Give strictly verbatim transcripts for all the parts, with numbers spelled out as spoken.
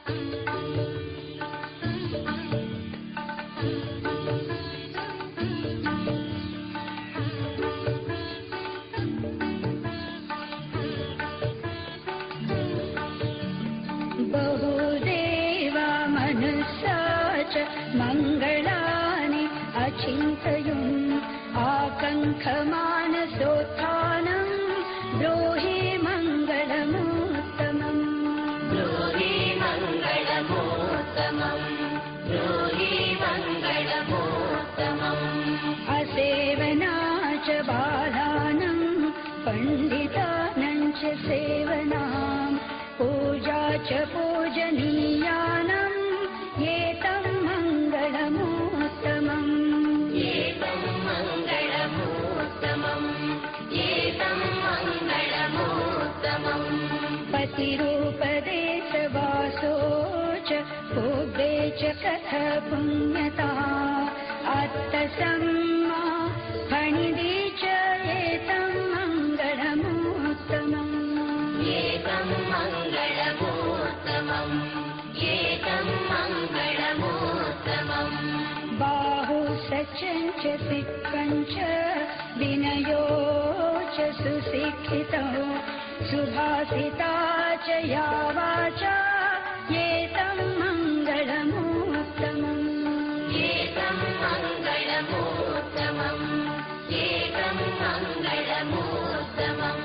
बहुदेवा मनुष्या च मङ्गलानि अचिन्तयन् आकङ्खमानसोत्थानं ब्रूहि मङ्गलमोत्तमम् ब्रूहि मङ्गलमोत्तमम् ब्रूहि मङ्गलमोत्तमम् असेवना च बालानां पण्डितानां च सेवनाम् पूजा च पूजनीयानाम् एतं मङ्गलमोत्तमम् एतं मङ्गलमोत्तमम् एतं मङ्गलमोत्तमम् पतिरूपदेशवासो च भोगे च कथ पुण्यता अत्तसम्मा फणिदि च एतं मङ्गलमोत्तमम् एतं मङ्गलमोत्तमम् एतं मङ्गलमोत्तमम् बाहु सचं च सिक्खं च विनयो च सुशिक्षितो सुभाषिता च या वाचा एतं मङ्गलमोत्तमम् एतं मङ्गलमोत्तमम् एतं मङ्गलमोत्तमम्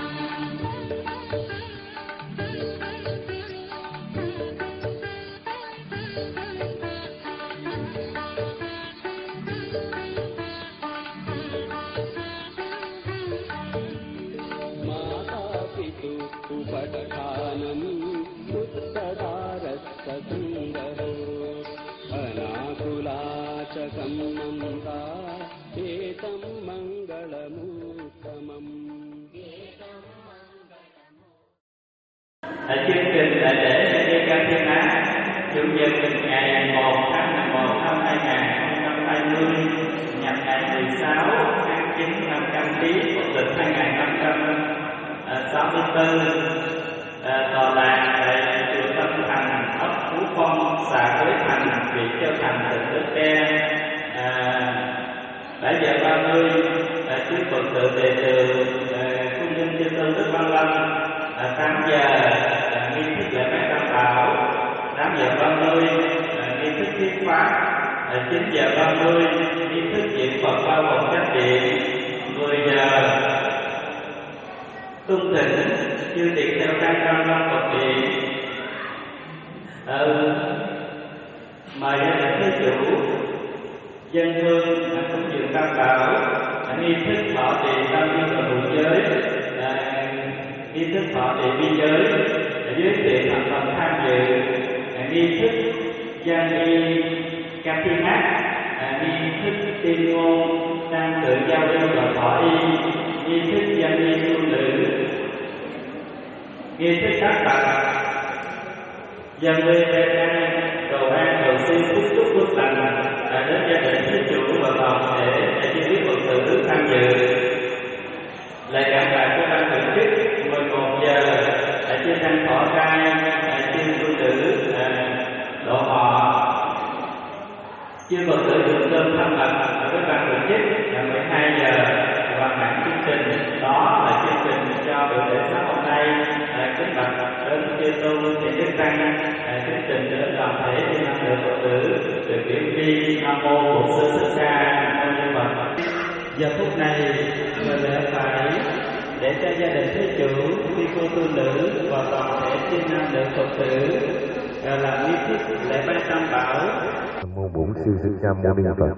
उपधानम् उत्तदारस्तसुन्दरो अनाकुला च सम्मन्ता एतं मङ्गलमोत्तमम्. Ở chương trình đại lễ Lê Can Thiên Á, chủ nhật ngày một tháng mười một năm hai nghìn không trăm hai mươi, nhập ngày mười sáu tháng chín năm Canh Tý, Phật lịch hai nghìn năm trăm sáu mươi tư, tọa lạc tại chùa Tâm Thành, ấp Phú Phong, xã Quế Thành, huyện Châu Thành, tỉnh Bến Tre. bảy giờ ba mươi, quý Phật tử đệ tử cung nghinh chư tôn Đức Văn Lâm. tám giờ nghi thức lễ bái Tam Bảo, tám giờ ba mươi nghi thức thuyết pháp, chín giờ ba mươi nghi thức diễn Phật bao vòng chánh điện, mười giờ tung thỉnh chư tỳ kheo trang trăm năm Phật điện. Ừ, mời gia đình thí chủ dân hương cúng dường Tam Bảo, nghi thức thọ trì tam viên và hữu giới, nghi thức thọ trì biên giới, giới thiệu thành phần tham dự, nghi thức gia nghi ca thiên hát, nghi thức tiên ngôn đang tự giao lưu và thọ y, nghi thức gia nghi tu nữ, nghi thức tác tập, dân quê bên cầu an cầu xin phúc chúc phước lành đến gia đình thí chủ và toàn thể chư quý Phật tử tham dự. Lời cảm tạ của ban tổ chức mười một giờ tại chư tăng thọ trai, chư tu nữ độ họ, chư Phật tử được cơm tham mật với ban tổ chức là mười hai giờ hoàn thành chương trình. Đó là chương trình cho buổi lễ sáng hôm nay. Kính bạch đến chư tôn thiện đức tăng, kính trình đến toàn thể chư tăng nữ Phật tử từ kiểu vi Nam mô Bổn Sư Thích Ca Mâu Ni Phật. Giờ phút này người lễ phải để cho gia đình thí chủ, quý cô tu nữ và toàn thể chư nam nữ Phật tử làm nghi thức lễ bái Tam Bảo. Nam mô Bổn Sư Thích Ca Mâu Ni Phật.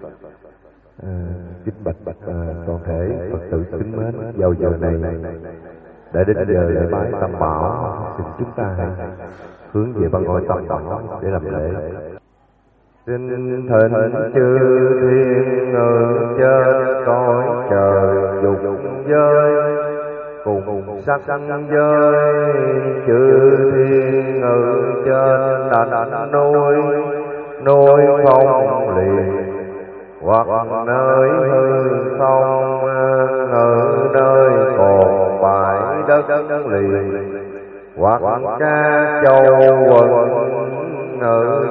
Kính bạch bạch toàn thể Phật tử kính mến, vào giờ này đã đến giờ lễ bái Tam Bảo, xin chúng ta hãy hướng về ban ngôi Tam Bảo để làm lễ. Xin thỉnh chư thiên ngự trên cõi trời dục giới, cùng sắc giới chư thiên ngự trên đảnh núi, núi phong liền, hoặc nơi hư không, ngự nơi còn bãi đất liền, hoặc ca châu quần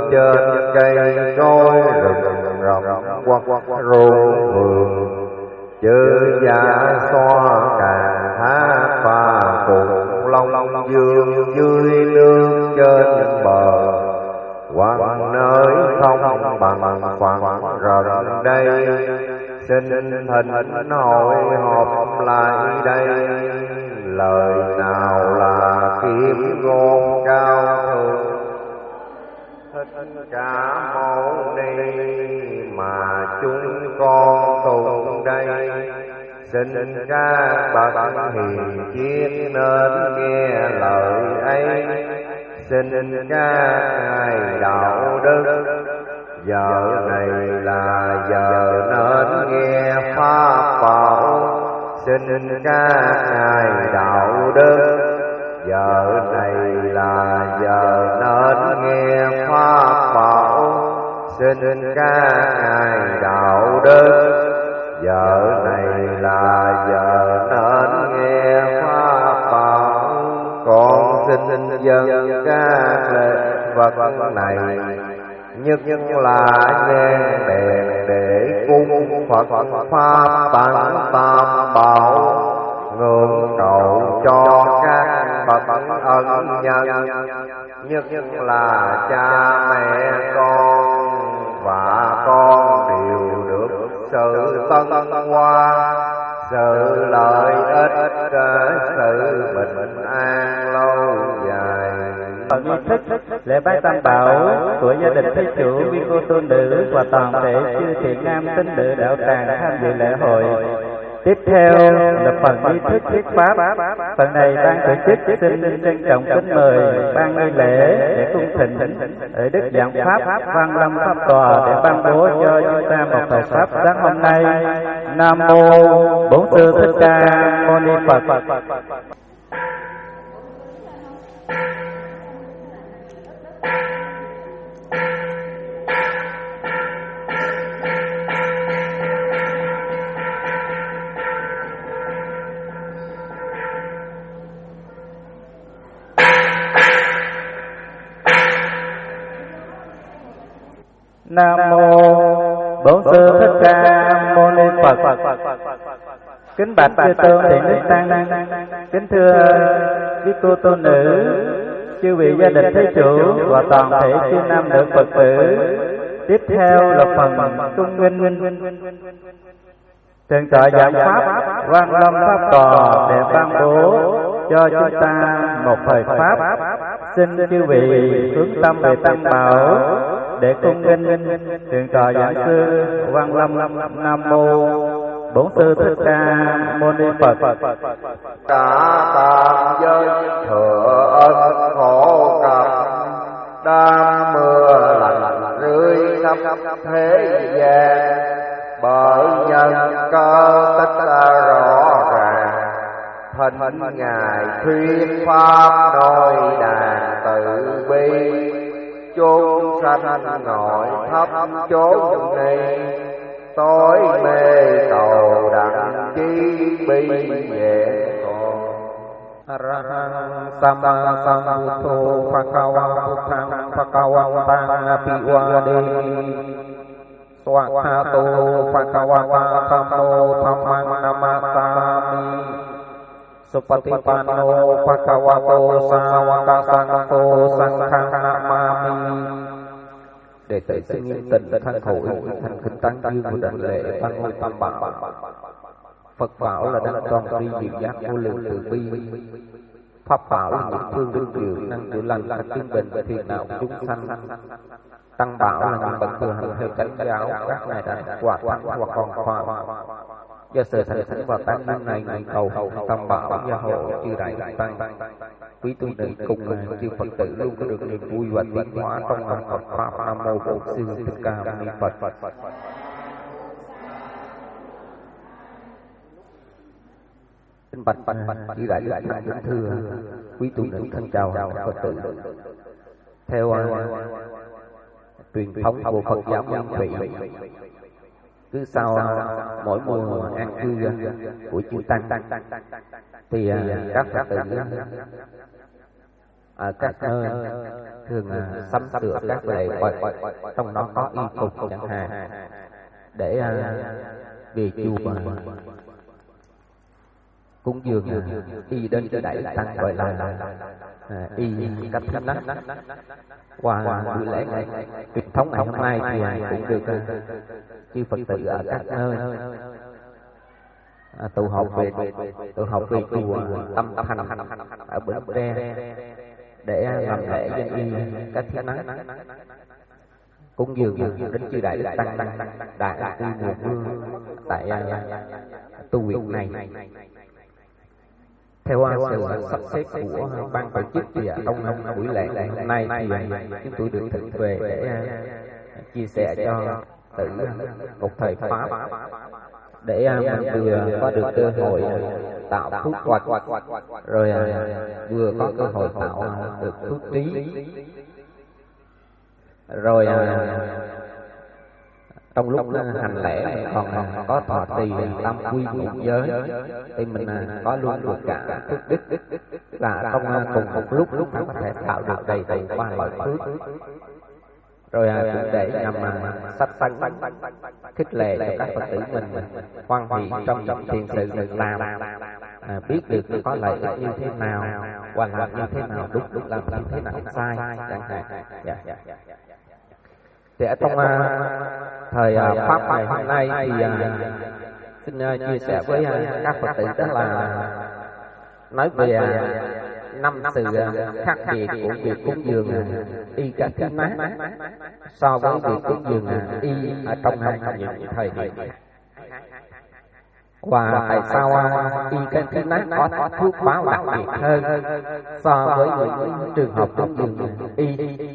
trên cây cối rừng rậm quắc ruộng vườn, chữ giả xoa càng thác pha cùng long long dương dưới nước trên bờ, quanh nơi không bằng phẳng rần đây, xin thỉnh hội họp lại đây, lời nào là kiếm ngôn cao thượng. Thích Ca Mâu Ni mà chúng con tụng đây, xin các bậc hiền triết nên nghe lời ấy, xin các ngài đạo đức giờ này là giờ nên nghe pháp bảo, xin các ngài đạo đức giờ này là giờ nên nghe pháp bảo, xin các ngài đạo đức giờ này là giờ nên nghe pháp bảo. Con xin dâng các lễ vật này, nhất là nhang đèn để cung Phật pháp tặng tam bảo, ngưỡng cầu cho các bậc ân nhân, nhất là cha mẹ con và con đều được sự tân hoa, sự lợi ích, sự bình an lâu dài. Nghi thức lễ bái tam bảo của gia đình thí chủ, quý cô tu nữ và toàn thể chư thiện nam tín nữ đạo tràng tham dự lễ hội. Tiếp theo là phần nghi thức thuyết pháp. Phần này ban tổ chức xin trân trọng kính mời ban nghi lễ để cung thỉnh ở đức giảng pháp Văn Lâm pháp tòa để ban bố cho chúng ta một bài pháp sáng hôm nay. Nam mô Bổn Sư Thích Ca Mâu Ni Phật. Nam mô Bổn Sư Thích Ca Mâu Ni Phật. Kính bạch chư tôn thiện đức tăng, kính thưa quý cô tu nữ, chư vị gia đình thí chủ và toàn thể chư nam nữ Phật tử. Tiếp theo là phần cung nghinh thượng tọa giảng pháp Quan Lâm pháp tòa để ban bố cho chúng ta một thời pháp. Xin chư vị hướng tâm về tam bảo để cung nghinh thượng tọa giảng sư Quan Lâm. Nam mô Bổn Sư Thích Ca Mâu Ni Phật. Cả tam giới thừa ân khổ cập, đam mưa lạnh rơi khắp thế gian, bởi nhân cơ tất cả rõ ràng, thỉnh ngài thuyết pháp nói đàn từ bi, chốn sanh ngồi thấp chốn này, tối mê cầu đặng chi bi nhẹ còn. Arahang Sama Sambuddho Phakawa Buddhang Phakawantang Apiwademi Swakhato Phakawata Thammo Dhammang Namasami Supatipanno Phakawato Sawaka Sangho Sanghang Namami. Đệ tử xin nghiêm tịnh thân hội thành kính tăng dương của đảnh lễ ban ngôi tam bảo. Phật bảo là đấng toàn tri diệu giác vô lượng từ bi, pháp bảo là những phương linh diệu năng chữa lành các chứng bệnh phiền não chúng sanh, tăng bảo là những bậc thừa hành theo chánh giáo, các ngài đã quả thắng hoặc còn khoan. Do sự thành thánh vào tán năm này, nguyện cầu tam bảo gia hộ chư đại tăng, quý tu nữ cùng chư Phật tử luôn có được niềm vui và tiến hóa trong ngàn Phật pháp. Nam mô Bổn Sư Thích Ca Mâu Ni Phật. Kính bạch chư đại đức tăng kính thưa quý tu nữ thân chào Phật tử. Theo truyền thống của Phật giáo Nguyên Thủy, cứ sau mỗi mùa an cư của chư tăng thì các Phật tử ở các nơi thường sắm sửa các lễ vật, trong đó có y phục chẳng hạn, để về chùa cúng dường y đến cho đại tăng, gọi là y cách thứ nát. Qua buổi lễ ngày truyền thống ngày hôm nay thì cũng được chư Phật tử ở các nơi tụ họp về tụ họp về chùa Tâm Thành ở Bến Tre để làm lễ dân y cách thứ nát, cúng dường đến chư đại đức tăng đại tu mùa mưa tại tu viện này. Theo sự sắp xếp của ban tổ chức thì trong buổi lễ ngày hôm nay thì chúng tôi được thực về để chia sẻ cho tử một thời pháp, để vừa có được cơ hội tạo phước hoạch, rồi vừa có cơ hội tạo được phước trí, rồi trong lúc hành lễ còn có thọ trì tam quy ngũ giới thì mình có luôn được cả phước đức, là trong cùng một lúc lúc có thể tạo được đầy đủ ba loại phước, rồi cũng để nhằm sắp sanh khích lệ cho các Phật tử mình hoan hỷ trong những thiện sự mình làm, à, biết được có lợi ích như thế nào và làm như thế nào đúng, đúng làm như thế nào sai chẳng hạn. Dạ. Thì ở trong uh, thời uh, pháp ngày hôm nay thì uh, xin uh, chia sẻ với uh, các Phật tử đó là nói về uh, năm sự uh, khác biệt của việc cúng dường uh, y ca thi nát so với việc cúng dường uh, y ở trong uh, những thời điểm. Và tại sao uh, y ca thi nát có phước báo đặc biệt hơn so với những trường hợp cúng dường uh, y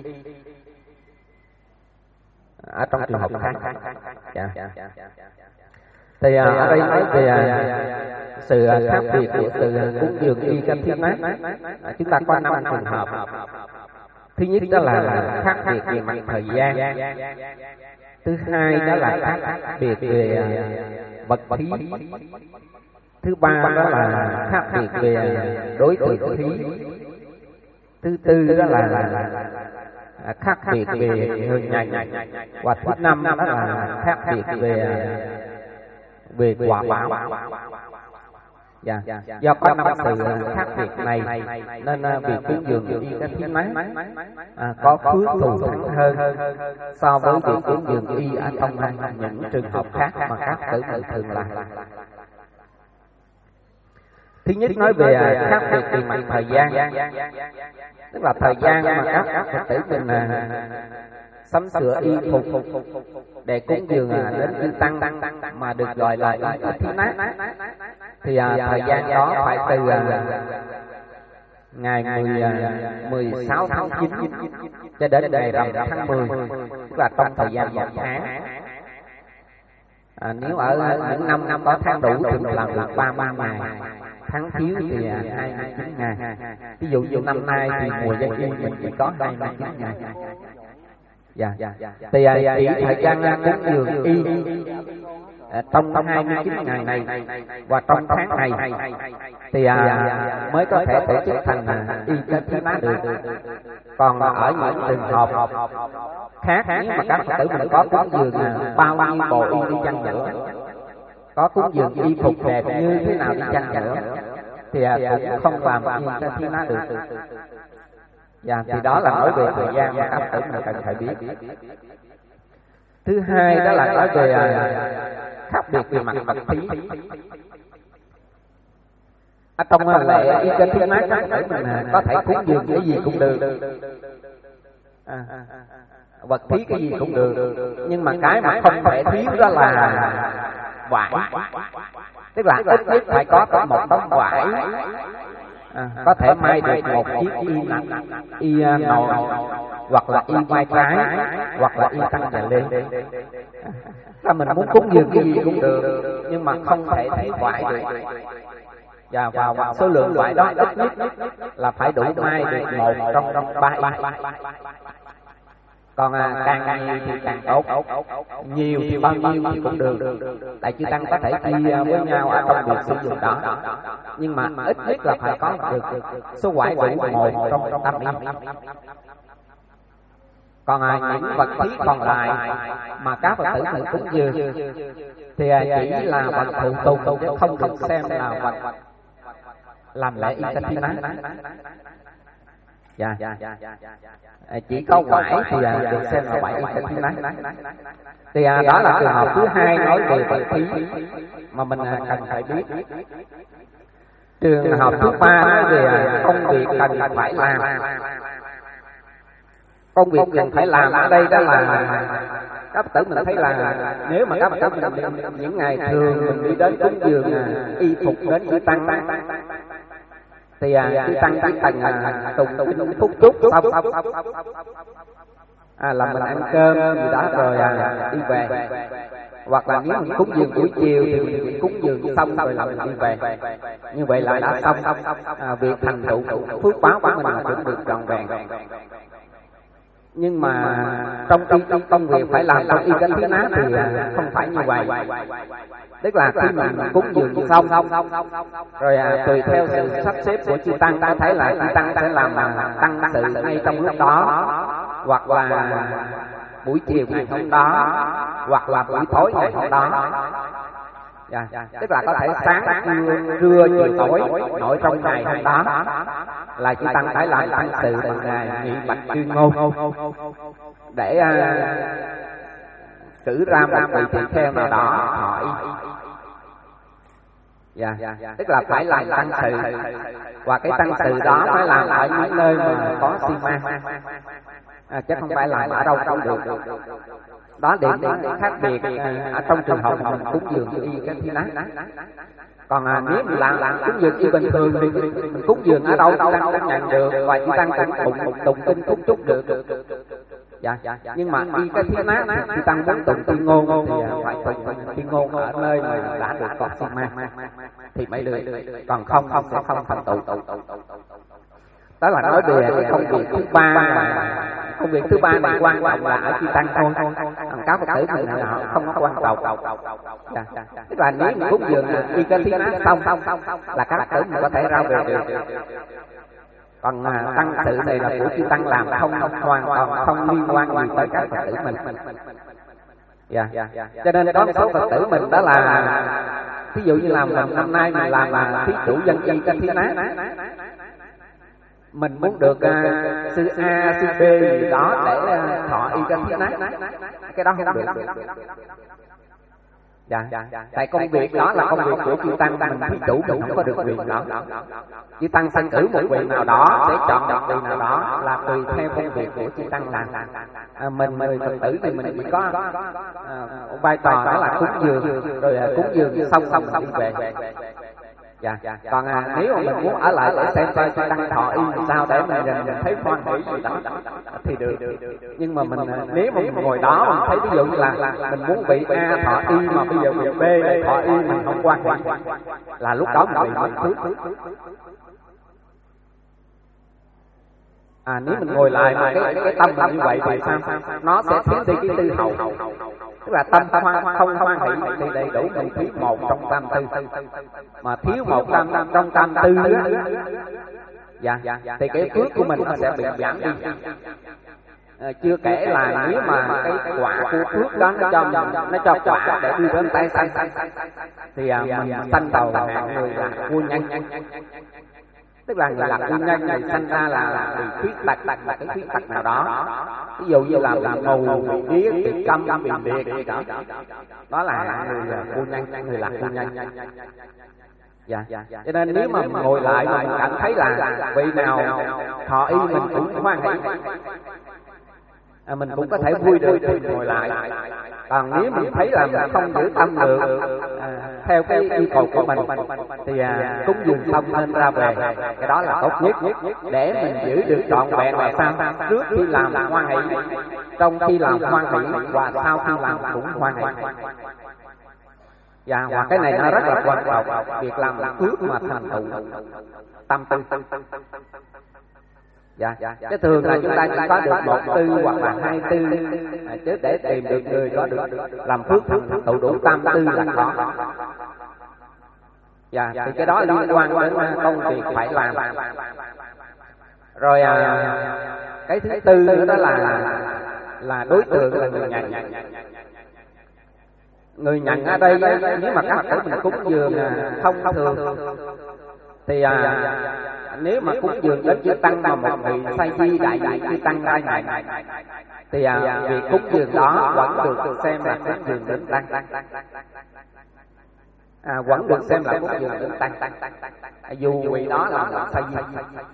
ở trong trường hợp khác. Dạ. Thì à, ở đây nói về à, sự à, khác biệt của sự cúng dường y ca thi nát, à, chúng ta có năm trường hợp. Thứ nhất đó là khác biệt về mặt thời gian. Thứ hai đó là khác biệt về à, vật thí. Thứ ba đó là khác biệt về đối tượng thí. Thứ tư đó là, là, là À, khác biệt về người nhành, và thứ năm đó là khác biệt về về quả báo. Dạ. Do có năm sự khác biệt này nên việc cúng dường y ca thi nát à, có phước thù thắng hơn so với việc cúng dường y ở trong những trường hợp khác mà các tử mình thường làm. Thứ nhất nói về khác biệt về mặt thời gian, tức là thời gian mà các Phật tử mình sắm sửa y phục để cúng dường đến chư tăng mà được gọi là y ca thi nát, thì thời gian đó phải từ ngày mười sáu tháng chín cho đến ngày rằm tháng mười, tức là trong thời gian một tháng. À, nếu ở những năm năm có tháng đủ thì mình làm được ba mươi ngày, tháng thiếu thì hai mươi chín ngày. Ví dụ như năm nay thì mùa dân y mình chỉ có hai mươi chín ngày. Dạ. Thì chỉ thời gian cúng dường y trong hai mươi chín ngày này và trong tháng này thì mới có thể tổ chức thành y ca thi nát được. Còn ở những trường hợp khác, nếu mà các Phật tử mình có cúng dường bao nhiêu bộ y đi chăng nữa, có cúng dường y phục đẹp như thế nào đi chăng nữa, thì cũng không làm y ca thi nát được. Dạ, thì đó là nói về thời gian mà các Phật tử mình cần phải biết. Thứ hai đó là nói về khác biệt về mặt vật thí. Ở trong lễ y ca thi nát các Phật tử mình có thể cúng dường cái gì cũng được, à, vật thí cái gì cũng được, nhưng mà cái mà không thể thiếu đó là vải, tức là ít nhất phải có một tấm vải. À, có thể may được một chiếc y y nồi, hoặc là y vai trái, hoặc là y tăng và lên. Là mình muốn cúng dường cái gì cũng được, nhưng mà không thể thiếu vải được. Và vào số lượng vải đó ít nhất là phải đủ may được một trong trong ba y. Còn à, càng nhiều thì càng tốt, nhiều thì bao nhiêu thì cũng được, tại chư tăng có thể chia với nhau ở trong việc sử dụng đó, nhưng mà ít nhất là phải có được số quải đủ một trong tâm ý. Còn à, những vật thí còn lại mà các Phật tử mình cúng dường thì à, chỉ là vật phụ tùng chứ không được xem là vật làm lễ y cách thí ná. Dạ, à, chỉ có quải thì à, được xem là quải y cách thí ná. Thì à, đó là trường hợp thứ hai nói về vật thí mà mình à, cần phải biết. Trường hợp thứ ba nói về à, công việc cần phải làm. Công việc cần phải làm ở đây đó là các Phật tử mình thấy là nếu mà các Phật tử mình những ngày thường mình đi đến cúng dường y phục đến chư tăng thì chư tăng chỉ cần tụng kinh phúc chúc xong à, là mình ăn cơm gì đó rồi à, đi về, hoặc là nếu mình cúng dường buổi chiều thì mình cúng dường xong rồi là mình đi về. Như vậy là đã xong à, việc thành tựu phước báo của mình cũng được trọn vẹn. Nhưng mà trong khi trong công việc phải làm trong y cách thí ná thì không phải như vậy. Tức là khi mình cúng dường xong rồi à, tùy theo sự sắp xếp của chư tăng, ta thấy là chư tăng sẽ làm tăng sự ngay trong lúc đó, hoặc là buổi chiều ngày hôm đó, hoặc là buổi tối ngày hôm đó. Dạ, tức là có thể sáng, trưa, trưa chiều tối nội trong ngày hôm đó là chư tăng phải làm tăng sự từ ngày nghị bạch tuyên ngôn để uh, cử ra một vị tỳ kheo nào đó họ y. Dạ, tức là phải làm tăng sự, và cái tăng sự đó phải làm ở những nơi mà có xi măng, à, chứ không phải làm ở đâu cũng được. Đó điểm khác biệt ở trong trường hợp mình cúng dường y cách thí ná. Còn à, nếu mình làm, làm cúng dường y bình thường thì mình cúng dường ở đâu tăng cũng nhận được, và chư tăng cũng tụng tụng kinh phúc chúc được. Dạ, nhưng mà y cách thí ná chư tăng muốn tụng tuyên ngôn thì phải tụng tuyên ngôn ở nơi mà đã được có xi măng thì mới được, còn không không sẽ không thành tựu. Đó là nói về cái công việc thứ ba. Công việc thứ ba này quan trọng là ở chư tăng thôi, còn các Phật tử mình họ không có quan trọng. Dạ. Tức là nếu mình cúng dường y cách thí ná xong là các Phật tử mình có thể ra về được. Còn à, tăng sự này là của chư tăng làm, không hoàn toàn không liên quan gì tới các Phật tử mình. Dạ. Cho nên có một số Phật tử mình đó là ví dụ như làm làm năm nay mình làm là thí chủ dân y cách thí ná, mình muốn được uh, sư A, sư B gì đó để uh, thọ y cách thí ná, cái đó không được. Dạ, tại công việc đó là công việc của chư tăng, mình thí chủ mình không có được quyền đó. Chư tăng sanh cử một vị nào đó để chọn một vị nào đó là tùy theo công việc của chư tăng làm. À, mình người Phật tử thì mình chỉ có uh, vai trò đó là cúng dường, rồi uh, cúng dường xong xong xong đi về. Dạ. Còn à, nếu mà mình muốn ở lại để xem coi chư tăng thọ y làm sao để mình, mình thấy hoan hỷ gì đó thì được. Nhưng mà mình nếu mà mình ngồi đó mình thấy ví dụ như là mình muốn vị A thọ y mà bây giờ vị B lại thọ y mình không hoan hỷ là lúc đó mình bị mất phước. À, nếu mình ngồi lại mà cái, cái tâm là như vậy thì sao? Nó sẽ thiếu đi cái tư hậu. Tức là tâm hoan, không hoan hỷ thì đầy đủ mình thiếu một trong tam tư. Mà thiếu một tam trong tam tư á, dạ, thì cái phước của mình nó sẽ bị giảm đi. À, chưa kể là nếu mà cái quả của phước đó nó cho mình, nó cho quả để đưa đến tay sanh thì à, mình sanh đầu hạng người là vua nhân. Tức là người lạc nguyên nhân này sanh ra là bị khuyết tật, là cái khuyết tật nào đó, ví dụ như là bị mù, bị điếc, bị câm, bị liệt gì đó, đó là người vô nhân, người lạc nguyên nhân. Dạ, cho nên nếu mà mình ngồi lại mà mình cảm thấy là vị nào thọ y mình cũng hoan hỷ, à, mình cũng có thể vui được thì mình ngồi lại. Còn nếu mình thấy là mình không giữ tâm được à, theo cái yêu cầu của mình thì à, cúng dường xong nên ra về, cái đó là tốt nhất để mình giữ được trọn vẹn là sao? Trước khi làm hoan hỷ, trong khi làm hoan hỷ và sau khi làm cũng hoan hỷ. Dạ, và cái này nó rất là quan trọng, việc làm phước mà thành tựu tâm tư. Dạ, cái thường là chúng ta chỉ có được một tư hoặc là hai tư, à, chứ để tìm được người có được làm phước thành tựu đủ tam tư là khó. Dạ, thì cái đó liên quan đến công việc phải làm. Rồi à, cái thứ tư nữa đó là là đối tượng là người nhận. Người nhận ở đây nếu mà các Phật tử mình cúng dường thông thường thì à, nếu mà cúng dường đến chư tăng mà một vị say di đại diện chư tăng ra nhận thì à, việc cúng dường đó vẫn được xem là cúng dường đến tăng, à, vẫn được xem là cúng dường đến tăng, à, dù vị đó là một say di,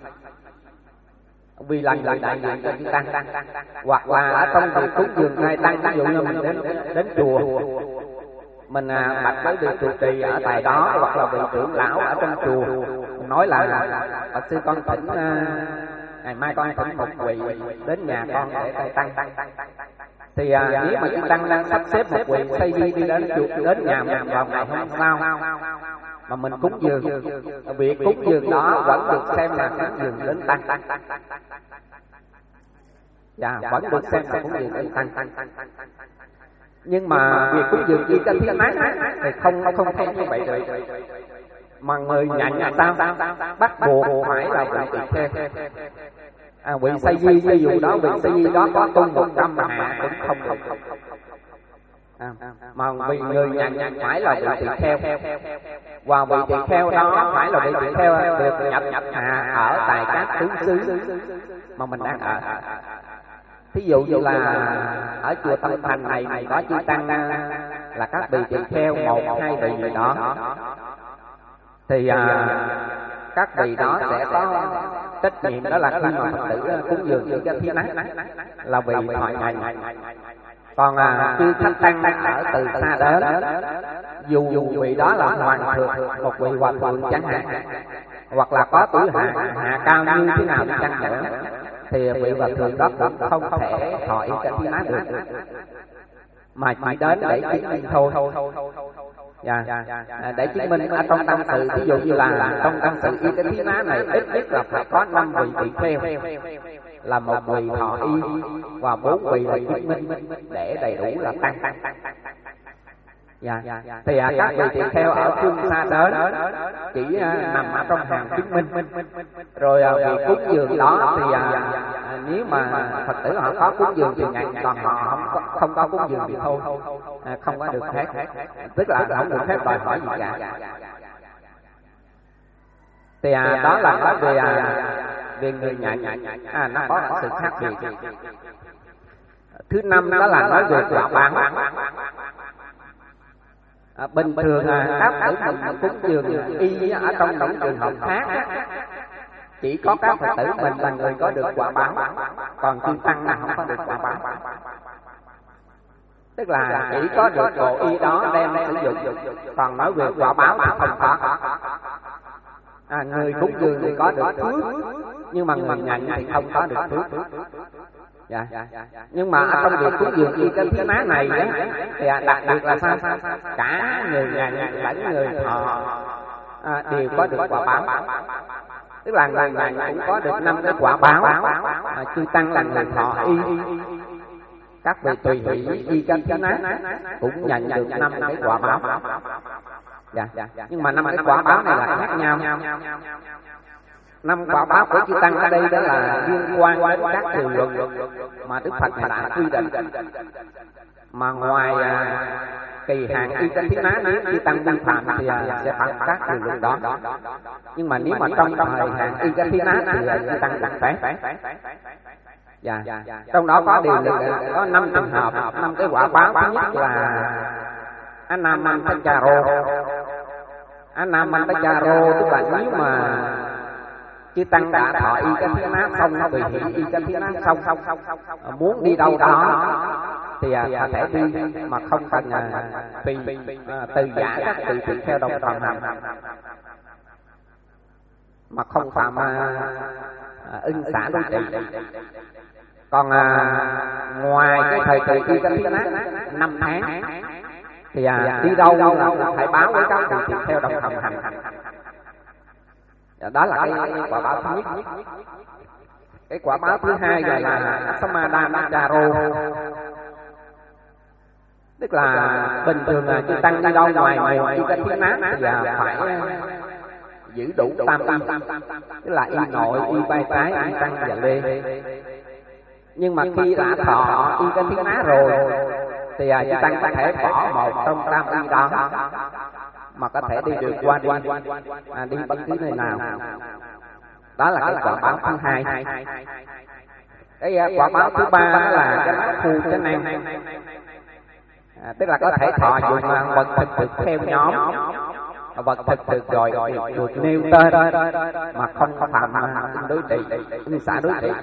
vì là người đại diện cho chư tăng, hoặc là ở trong việc cúng dường hai tăng, ví dụ như mình đến đến chùa mình à, bạch với vị trụ trì ở tại đó, hoặc là vị trưởng lão ở trong chùa nói là Bạch sư con thỉnh à, ngày mai con thỉnh một vị đến nhà con để tay tăng, thì à, nếu mà chư tăng đang sắp xếp một vị say di đi đến chùa đến nhà mình vào ngày hôm sau mà mình cúng dường, việc cúng dường đó vẫn được xem là cúng dường đến tăng, dạ vẫn được xem là cúng dường đến tăng. Nhưng mà việc cúng dường chi cho thiên mát thì không không thể như vậy được, mà người nhận là sao bắt buộc phải là vị tỳ kheo, à, vị say di ví dụ đó vị say di đó có tu một trăm hạ cũng không không à, mà vì người nhận phải là vị tỳ kheo, và vị tỳ kheo đó phải là vị tỳ kheo được nhập nhập hạ ở tại các tướng xứ mà mình đang ở. Thí dụ như là ở chùa Tâm Thành này này có chư tăng là các vị tỳ kheo một hai vị gì đó, thì à, các vị đó sẽ có trách nhiệm đó là khi mà Phật tử cúng dường cho thiên ác là vị thoại ngày. Còn à, chư khách tăng ở từ xa đến, dù dù vị đó là hoàng thượng, một vị hòa thượng chẳng hạn, hoặc là có tuổi hạ hạ cao như thế nào đi chăng nữa, thì vị hòa thượng đó cũng không thể thọ ý cho thiên ác được, mà chỉ đến để chứng minh thôi. Dạ, à, để chứng minh ở trong tăng sự, ví dụ như là trong tăng sự y cái thiên á này ít nhất là phải có năm vị tỳ kheo, là một vị thọ y và bốn vị là chứng minh để đầy đủ là tăng. Dạ, thì à, các vị tỳ kheo ở phương xa đến chỉ à, nằm ở trong hàng chứng minh, rồi à, việc cúng dường đó thì à, à, nếu mà Phật tử họ có cúng dường thì nhận, còn họ không có, không có cúng dường thì thôi, à, không có được phép, tức là không được phép đòi hỏi gì cả. Thì à, đó là nói về à, về người nhận, à, nó có sự khác biệt. Thứ năm đó là nói về quả báo. À, bình thường là các Phật tử mình cúng dường y ở trong những trường hợp khác chỉ có các Phật tử mình là người có được quả báo, còn chư tăng là không có được quả báo, tức là chỉ có được bộ y đó đem sử dụng, còn nói về quả báo thì không có. À, người cúng dường thì có được phước, nhưng mà người nhận thì không có được phước. Dạ. Nhưng mà ở trong việc cúng dường y cái thiên á này đấy, thì đặc biệt là sao? Cả người nhận lẫn người thọ à, đều có được quả báo. Tức là người nhận cũng có được năm cái quả báo, à, chư tăng là người thọ y, các vị tùy hỷ y cái thiên á cũng nhận được năm cái quả báo. Dạ. Nhưng mà năm cái quả báo này là khác nhau. Năm quả báo của chư tăng ở đây đó là liên quan đến các điều luật mà Đức Phật này đã quy định, mà ngoài à, kỳ hạn y cái thiên á nếu chư tăng vi phạm thì à, sẽ phạm các điều luật đó. Nhưng mà nếu mà trong thời hạn y cái thiên á thì chư tăng được phép. Dạ. Trong đó có điều luật, có năm trường hợp, năm cái quả báo. Thứ nhất là Anamantacharo. Anamantacharo tức là nếu mà chư tăng đã thọ y cái thiên á xong, nó tùy hỷ y cái thiên á xong, muốn đi đâu đó thì à, có thể đi mà không cần à, tùy à, từ giả các tùy tùy theo đồng thần hành, mà không phạm à, à, ưng xả đối trị. Còn à, ngoài cái thời kỳ y cái thiên á năm tháng thì à, đi đâu là phải báo với các tùy tùy theo đồng thần hành. Đó là cái quả báo thứ nhất. Cái quả báo thứ hai gọi là Samadhanacharo, tức là bình thường là chư tăng đi đâu ngoài mùa y cái thiết nát thì phải giữ đủ tam y, tức là y nội, y vai trái, y tăng và lê. Nhưng mà khi đã thọ y cái thiết nát rồi thì chư tăng có thể bỏ một trong tam y đó mà có thể đi được qua đi, à, đi bất cứ nơi nào. Đó là cái quả báo thứ hai. Cái quả báo thứ ba là cái mắt phu cái năng, à, tức là có thể thọ dụng vật thực thực theo nhóm, vật thực thực rồi được nêu tên mà không phạm đối trị, ứng xả đối trị.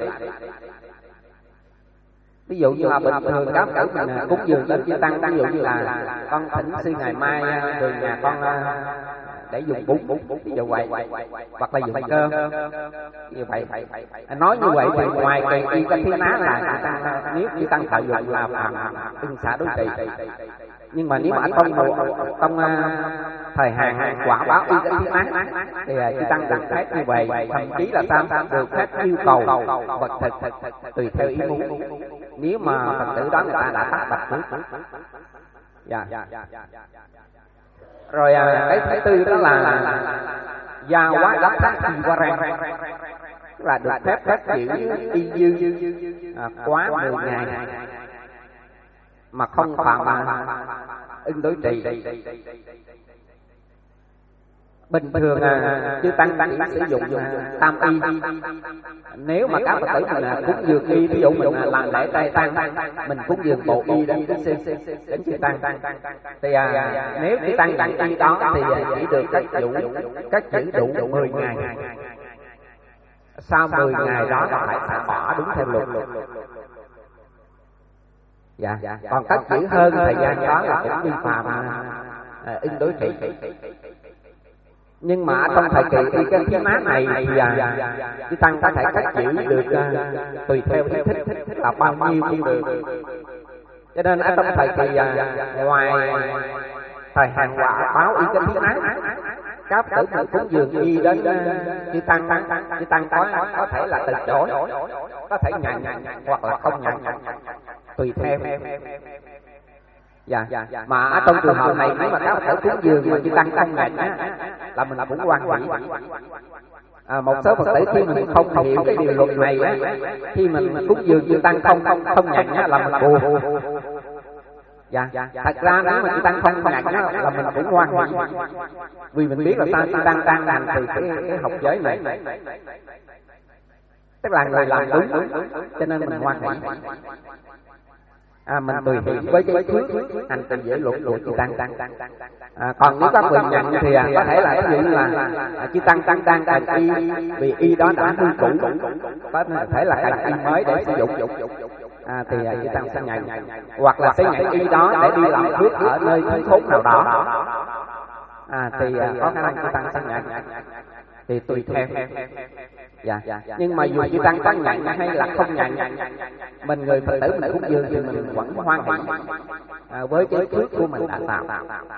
Ví dụ như là bình thường các cử mình cúng dường đến chư tăng, ví dụ như là con thỉnh sư ngày mai từ nhà con để dùng bún, ví dụ vậy, hoặc là dùng cơm như vậy. Nói như vậy thì ngoài cái y cái thiên ná là nếu chư tăng thọ dụng là phạm ứng xả đối trị. Nhưng mà nếu mà trong trong thời hạn quả báo y cái thiên ná thì chư tăng được phép như vậy, thậm chí là sao được phép yêu cầu vật thực tùy theo ý muốn, nếu mà Phật tử đó người ta đã tác bạch phước. Dạ. Rồi cái thứ tư đó là gia quá đắc tác y qua ren, tức là được phép phép giữ y dư à, quá mười ngày mà không phạm ứng đối trì. Bình thường chư tăng tăng sử dụng tam y. Nếu mà các Phật tử mình cúng dường y, ví dụ mình làm lễ trai tăng, mình cúng dường bộ y đến đến chư tăng, thì à, nếu chư tăng tặng y đó thì chỉ được các chủ các chữ đủ mười ngày. Sau mười ngày đó là phải xả bỏ đúng theo luật. Dạ. Còn các chữ hơn thời gian đó là cũng vi phạm ứng đối trị. Nhưng mà trong thời kỳ y cái thiên mát này thì chư tăng có thể cắt giữ được uh, tùy theo ý thích là bao nhiêu cũng được. Cho nên ở trong thời kỳ uh, ngoài thời hạn quả báo y cái thiên mát, các tử mình cúng dường y đến uh, chư tăng chư tăng có có thể là từ chối, có thể nhận hoặc là không nhận, tùy theo. Dạ. Mà ở trong trường hợp này nếu mà các Phật tử cúng dường mà chư tăng không nhận á là mình cũng hoan hỷ. À, một số Phật tử khi mình không hiểu cái điều luật này á, khi mình cúng dường chư tăng không không không nhận á là mình buồn. Dạ. Thật ra nếu mà chư tăng không nhận á là mình cũng hoan hỷ, vì mình biết là sao chư tăng đang hành từ cái, cái học giới này, tức là người làm đúng, cho nên mình hoan hỷ. À, mình tùy hỷ với cái phước hành từ giới luật của chư tăng. À, còn nếu có người nhận thì à, có thể là ví dụ như là à, chư tăng tăng đang cần y vì y đó đã hư cũ, có thể là cần y mới để sử dụng, à, thì à, chư tăng sẽ nhận, hoặc là sẽ nhận y đó để đi làm phước ở nơi thiếu thốn nào đó, à, thì à, có khả năng chư tăng sẽ nhận, thì tùy theo. Dạ. Nhưng mà dù chư tăng có nhận hay là không nhận, mình người Phật tử mình cúng dường thì mình vẫn hoan hỷ à, với cái phước của mình đã tạo.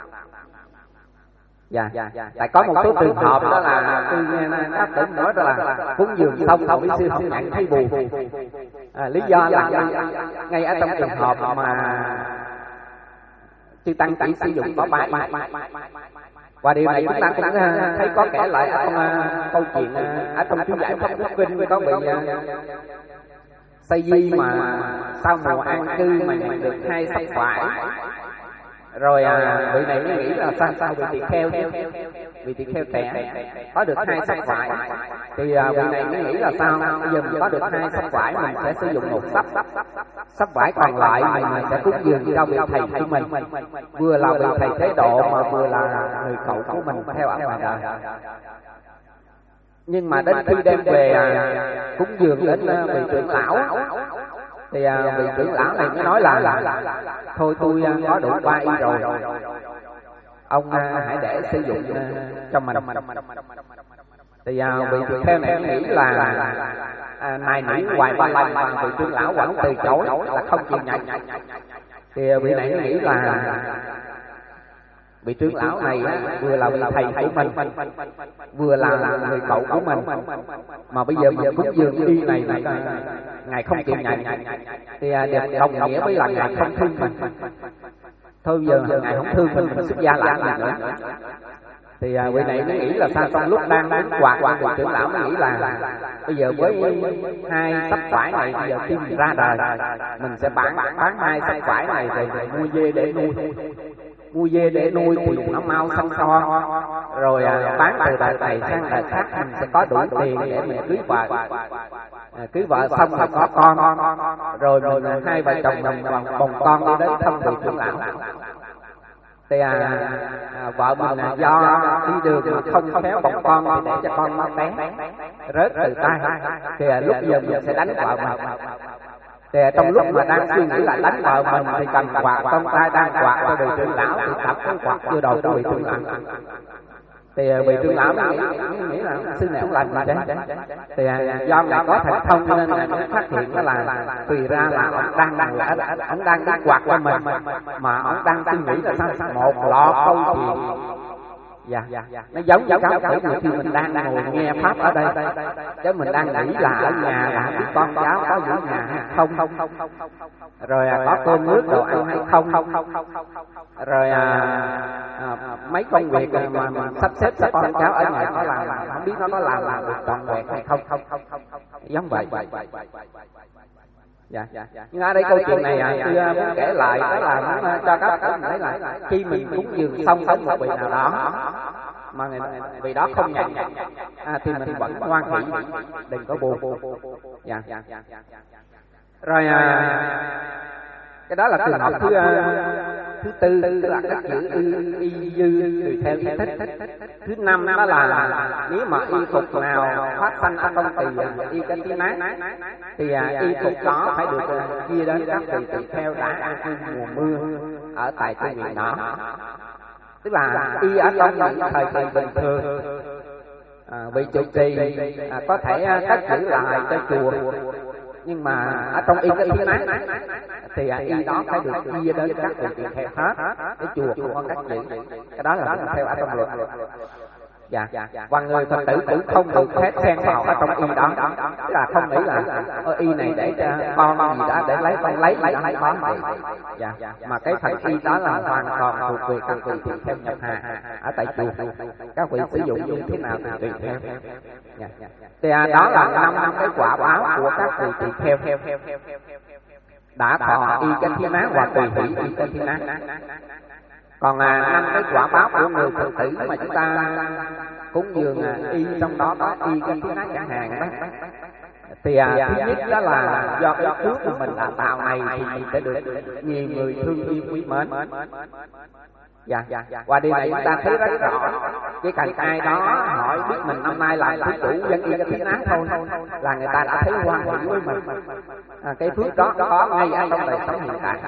Dạ. Tại có một số trường hợp đó là tôi nghe các tử nói đó là cúng dường xong rồi sư không nhận thấy buồn. À, lý do là ngay, ngay ở trong trường hợp mà chư tăng chỉ sử dụng có ba y. Và điều này chúng ta cũng thấy có kể lại ở trong uh, câu chuyện uh, ở trong chú giải Pháp Quốc Kinh có vị uh, Say Di mà sau mùa an cư mà nhận được hai sắc phải, rồi uh, vị này mới nghĩ là sao sao vị tỳ kheo vị tỳ kheo trẻ có được hai sắc phải, thì uh, vị này mới nghĩ là sao bây giờ mình có được hai sắc phải mình sẽ sử dụng một sắc sắc vải còn lại mình sẽ cúng dường cho vị thầy của mình, vừa là vị thầy thế độ mà vừa là người cậu của mình theo ở ngoài đời. Nhưng mà đến khi đem về à, cúng dường đến à, vị trưởng lão thì à, vị trưởng lão này mới nói là, là thôi tôi à, có đủ ba y rồi, ông à, hãy để sử dụng à, cho mình. Thì à, vị tỳ kheo này nghĩ là à, này nỉ hoài ba lần mà vị trưởng lão vẫn từ chối là không chịu nhận, thì vị này nghĩ là Vị trưởng lão này á, vừa là vị thầy của mình, vừa là người cậu của mình, mà bây giờ mình cúng dường y này này ngài không chịu nhận, thì được đồng nghĩa với là ngài không thương mình. Thôi giờ ngài không thương mình, mình xuất gia làm gì nữa. Thì à, vị này mới nghĩ là sao, trong lúc đang đánh quạt của vị trưởng lão mới nghĩ là bây giờ với hai sắp vải này, bây giờ khi mình ra đời mình sẽ bán bán hai sắp vải này rồi, rồi mua dê để nuôi, mua dê để nuôi thì nó mau xong so, rồi à, bán từ đời này sang đời khác mình sẽ có đủ tiền để mình cưới vợ, à, cưới vợ xong rồi có con, rồi mình hai vợ chồng mình bồng con đi đến thăm vị trưởng lão. Thì à, à, vợ mình là do đi đường mà không khéo bồng con thì để cho con nó té rớt từ tay, thì à, lúc giờ mình sẽ đánh vợ mình. Thì à, trong lúc mà đang suy nghĩ là đánh vợ mình thì cầm quạt trong tay đang quạt cho vị trưởng lão, thì tập cái quạt chưa đầu cho vị trưởng lão. Thì à, vị trưởng lão mới nghĩ, nghĩ là sư này ông lành mà đấy. Thì à, do ngài có thần thông nên là mới phát hiện đó là tùy ra là ông đang đang là ông đang đánh quạt cho mình, mà ông đang suy nghĩ là sao một lọ câu thì dạ nó giống giống giống giống khi mình đang ngồi nghe pháp ở đây, chứ mình đang nghĩ là ở nhà là biết con cháu có giữ nhà hay không, rồi à, có cơm nước đồ ăn hay không, rồi à, à, mấy công việc mà mình sắp xếp cho con cháu ở nhà có làm, không biết nó có làm làm được trọn vẹn hay không, giống vậy. Dạ. Nhưng ở đây câu chuyện này à, tôi muốn kể lại đó là muốn cho các bạn thấy là khi mình cúng dường xong xong một vị nào đó mà người vị đó không nhận, à, thì mình vẫn ngoan hỷ, đừng có buồn. Dạ. Rồi à, cái đó là trường hợp thứ thứ tư, tức là các chữ y, y dư tùy theo ý thích. Thứ năm đó là nếu mà y phục nào phát sanh ở trong tỳ y cái tí nát thì y phục đó phải được chia đến các tỳ tùy theo đã an cư mùa mưa ở tại cái viện đó. Tức là y ở trong những thời kỳ bình thường, à, vị trụ trì à, có thể cất giữ lại cho chùa, nhưng mà ở trong y cái y nát thì à, y đó phải được chia đến các vị tỳ kheo hết, cái chùa không có cách giữ. Cái đó là theo ở trong luật. Dạ. Và người Phật tử cũng không được phép xen vào ở trong y đó, tức là không nghĩ là ở y này để cho con gì đó để lấy con lấy lấy lấy con này. Dạ. Mà cái phần y đó là hoàn toàn thuộc về các vị tỳ kheo nhập hà ở tại chùa, các vị sử dụng như thế nào thì tùy theo. Dạ. Thì à, đó là năm năm cái quả báo của các vị tỳ kheo đã thọ y chánh thiên ác và tùy hỷ y chánh thiên ác. Còn à, năm cái quả báo của người Phật tử mà chúng ta cúng dường à, y trong đó có y chánh thiên ác chẳng hạn đó, thì à, thứ nhất đó là do cái phước mà mình đã tạo này thì mình sẽ được nhiều người thương yêu quý mến. Dạ. Qua đi này chúng ta thấy rất rõ, chỉ cần ai đó hỏi biết mình năm nay làm thứ chủ dân y chánh thiên ác thôi là người ta đã thấy hoan hỷ với mình. À, cái phước đó có ngay ở trong đời sống hiện tại.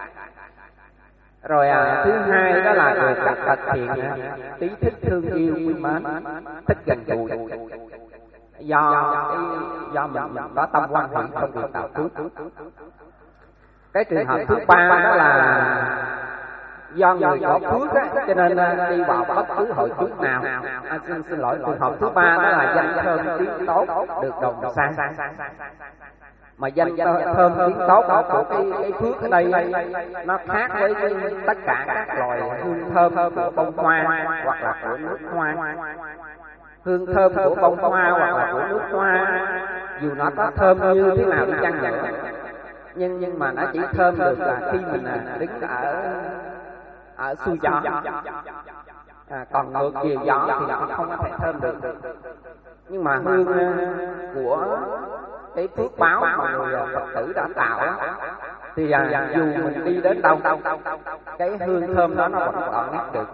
Rồi à, thứ hai đó là được các bậc thiện tí thích thương yêu quý mến, thích gần gũi, do cái do mình, mình có tâm quan hệ trong việc tạo phước. Cái trường hợp thứ ba đó là do người có phước á, cho nên đi vào bất cứ hội chúng nào. À, xin xin lỗi, trường hợp thứ ba đó là danh thơm tiếng tốt được đồng sang. Mà danh thơm tiếng tốt đó của cái, cái phước ở đây nó khác với cái, tất cả các loài hương thơm của bông hoa hoặc là của nước hoa. Hương thơm của bông hoa hoặc là của nước hoa dù nó có thơm như thế nào đi chăng nữa, nhưng nhưng mà nó chỉ thơm được là khi mình đứng ở ở xuôi gió. À, còn ngược chiều gió thì nó không có thể thơm được. Nhưng mà hương của cái phước báo mà người Phật tử đã tạo á, thì à, dù mình đi đến đâu cái hương thơm đó nó vẫn còn ngắt được.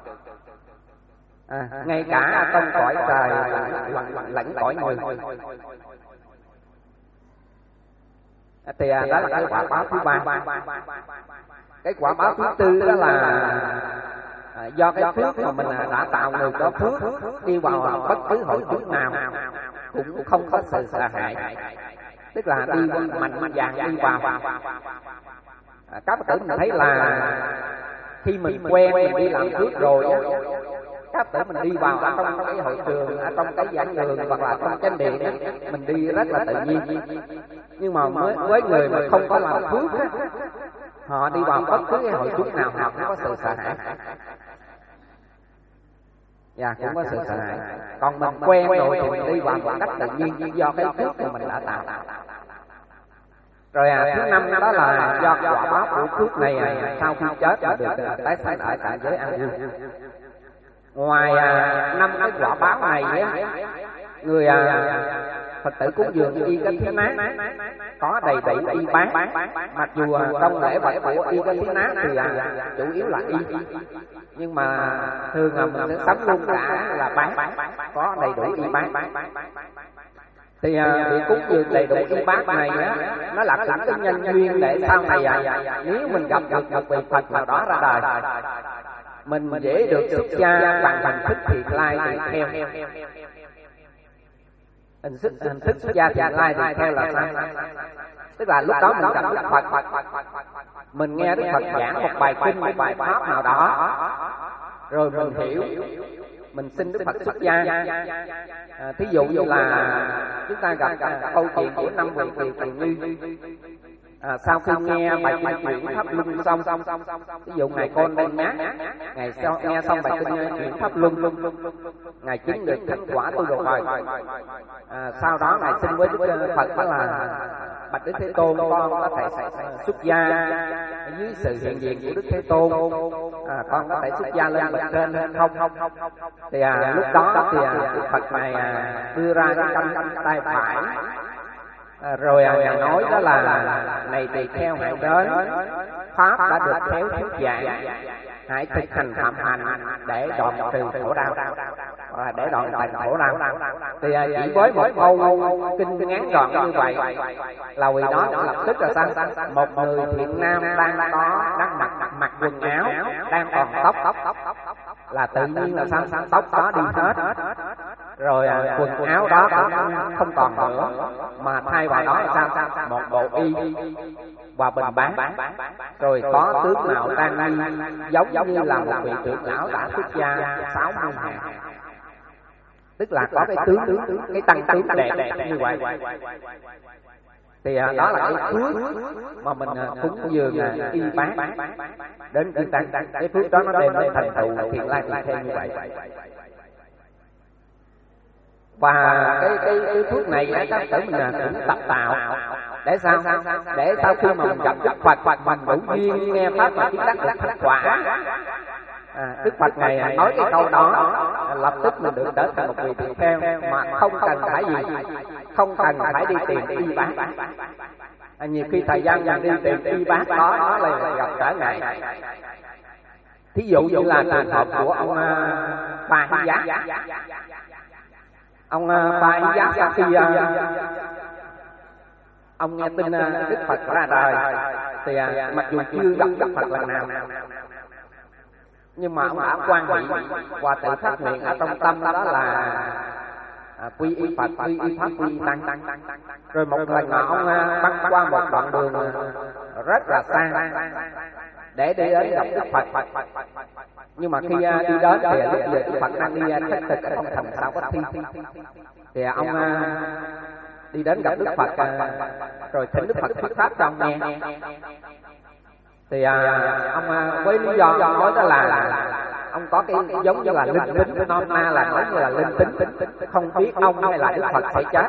À, ngay cả trong cõi trời lẫn cõi người. À, thì à, đó là cái quả báo thứ ba. Cái quả báo thứ tư đó là à, do cái phước mà mình đã tạo, người có phước đi vào bất cứ hội chúng nào cũng không có sự sợ hãi, tức là đi mạnh mạnh dạn đi vào. À, các Phật tử mình thấy là khi mình quen mình đi làm trước rồi á, các tử mình đi vào ở trong cái hội trường, ở trong cái giảng đường hoặc là trong chánh điện á, mình đi rất là tự nhiên. Nhưng mà với, với người mà không có làm phước á, họ đi vào bất cứ cái hội chúng nào họ cũng có sự sợ hãi. Dạ, cũng có sự sợ hãi. Còn mình quen rồi thì mình đi vào một cách tự nhiên do cái phước mà mình đã tạo. Rồi à, thứ năm đó là do quả báo của phước này à, sau khi chết mà được tái sanh ở cảnh giới an vui. Ngoài à, năm cái quả báo này á, người à, Phật tử cúng dường y cái thí nát có đầy đủ y bán. Mặc dù trong lễ vật của y cái thí nát thì à, chủ yếu là y, nhưng mà thường là mình sẽ sắm luôn cả là bán, có đầy đủ y bán. Thì à, việc cúng dường đầy đủ y bát này á, nó là cũng cái nhân duyên để sau này à, nếu mình gặp được một vị Phật nào đó ra đời, mình dễ được xuất gia bằng hình thức thiện lai tùy theo. Hình thức hình thức xuất gia thiện lai tùy theo là sao? Tức là lúc đó mình gặp Đức Phật, mình nghe Đức Phật giảng một bài kinh, một bài pháp nào đó, rồi mình hiểu, mình xin Đức Phật xuất gia. À, thí dụ như là chúng ta gặp à, câu chuyện của năm vị Kiều Kiều Như. À, sau khi nghe bài kinh chuyển pháp luân xong, ví dụ ngài Con Đen Nhát, ngài sau nghe xong bài kinh chuyển pháp luân, ngài chứng được thành quả tu độ đời. À, sau đó ngài xin với Đức Phật đó là bạch Đức Thế Tôn, con có thể xuất gia dưới sự hiện diện của Đức Thế Tôn, à, con có thể xuất gia lên bậc trên hay không? Thì à, lúc đó thì à, Đức Phật này à, đưa ra cái tay phải. À, rồi à, ngài nói đó là này tỳ kheo hãy đến, pháp đã được khéo thuyết giảng, hãy thực hành phạm hành để đoạn trừ khổ đau, và để đoạn trừ khổ đau. Thì à, chỉ với một câu kinh ngắn gọn như vậy là vì đó lập tức là sao? Một người thiện nam đang có đang mặc mặc quần áo, đang còn tóc là tự nhiên là sao? Tóc đó đi hết, rồi à, quần áo đó cũng không còn nữa, mà thay vào đó là sao? Một bộ y và bình bát, rồi có tướng mạo trang nghiêm giống như là một vị trưởng lão đã xuất gia sáu mươi hàng. Tức là có cái tướng cái tăng tướng đẹp đẹp như vậy. Thì à, đó là cái phước mà mình à, cúng dường à, y bát đến chư tăng. Cái phước đó nó đem đến thành tựu thiện lai tùy theo như vậy. Và cái cái cái phước này á, các tử mình là cũng tập tạo để sao? Để sau khi mà mình gặp Đức Phật, mình đủ duyên nghe pháp và chứng đắc được thành quả. À, Đức Phật này nói cái câu đó, lập tức mình được trở thành một vị tỳ kheo mà không cần phải gì, không cần phải đi tìm y bát. À, nhiều khi thời gian mình đi tìm y bát đó nó lại gặp trở ngại. Thí dụ như là trường hợp của ông Ba Hy Giá. Ông Ba Hy Giá sau khi ông nghe tin Đức Phật ra đời thì mặc dù chưa gặp Đức Phật lần nào, nhưng mà ông đã quan hệ và tự phát nguyện ở trong tâm đó là à, quy y Phật, quy y Pháp, quy y Tăng. Rồi một lần mà ông băng qua một đoạn đường rất là xa để đi đến gặp Đức Phật, nhưng mà khi đi đến thì lúc giờ Đức Phật đang đi thất thực ở trong thành Sao Bất Thi, thì ông đi đến gặp Đức Phật rồi thỉnh Đức Phật thuyết pháp cho ông nghe. Thì à, ông với lý do nói đó là ông có cái giống như là linh tính, non na là nói như là linh tính, không biết ông hay là Đức Phật sẽ chết.